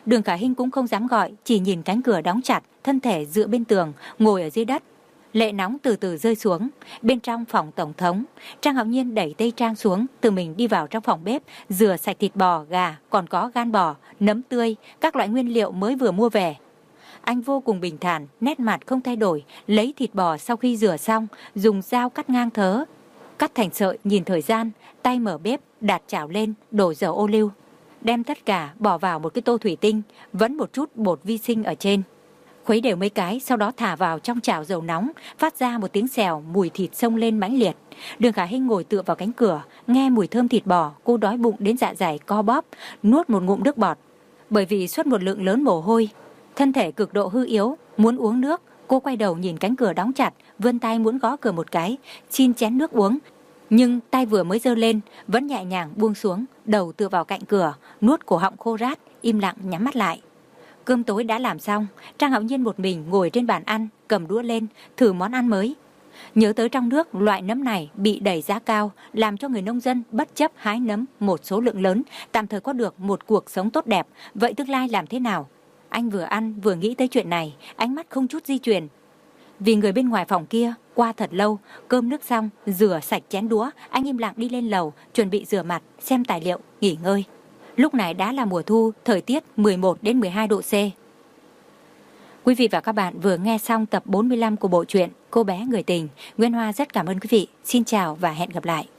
Đường Khả Hinh cũng không dám gọi, chỉ nhìn cánh cửa đóng chặt, thân thể dựa bên tường, ngồi ở dưới đất. Lệ nóng từ từ rơi xuống. Bên trong phòng tổng thống, Trang Hạo Nhiên đẩy tay Trang xuống, tự mình đi vào trong phòng bếp, rửa sạch thịt bò, gà, còn có gan bò, nấm tươi, các loại nguyên liệu mới vừa mua về. Anh vô cùng bình thản, nét mặt không thay đổi, lấy thịt bò sau khi rửa xong, dùng dao cắt ngang thớ, cắt thành sợi, nhìn thời gian, tay mở bếp, đặt chảo lên, đổ dầu ô liu, đem tất cả bỏ vào một cái tô thủy tinh, vẫn một chút bột vi sinh ở trên. Khuấy đều mấy cái, sau đó thả vào trong chảo dầu nóng, phát ra một tiếng xèo, mùi thịt xông lên mãnh liệt. Đường Khả Hinh ngồi tựa vào cánh cửa, nghe mùi thơm thịt bò, cô đói bụng đến dạ dày co bóp, nuốt một ngụm nước bọt. Bởi vì xuất một lượng lớn mồ hôi, thân thể cực độ hư yếu, muốn uống nước, cô quay đầu nhìn cánh cửa đóng chặt, vươn tay muốn gõ cửa một cái, xin chén nước uống. Nhưng tay vừa mới giơ lên, vẫn nhẹ nhàng buông xuống, đầu tựa vào cạnh cửa, nuốt cổ họng khô rát, im lặng nhắm mắt lại. Cơm tối đã làm xong, Trang Hạo Nhiên một mình ngồi trên bàn ăn, cầm đũa lên, thử món ăn mới. Nhớ tới trong nước loại nấm này bị đẩy giá cao, làm cho người nông dân bất chấp hái nấm một số lượng lớn, tạm thời có được một cuộc sống tốt đẹp. Vậy tương lai làm thế nào? Anh vừa ăn vừa nghĩ tới chuyện này, ánh mắt không chút di chuyển. Vì người bên ngoài phòng kia, qua thật lâu, cơm nước xong, rửa sạch chén đũa, anh im lặng đi lên lầu, chuẩn bị rửa mặt, xem tài liệu, nghỉ ngơi. Lúc này đã là mùa thu, thời tiết mười một đến mười hai độ C. Quý vị và các bạn vừa nghe xong tập bốn mươi lăm của bộ truyện Cô bé người tình. Nguyễn Hoa rất cảm ơn quý vị. Xin chào và hẹn gặp lại.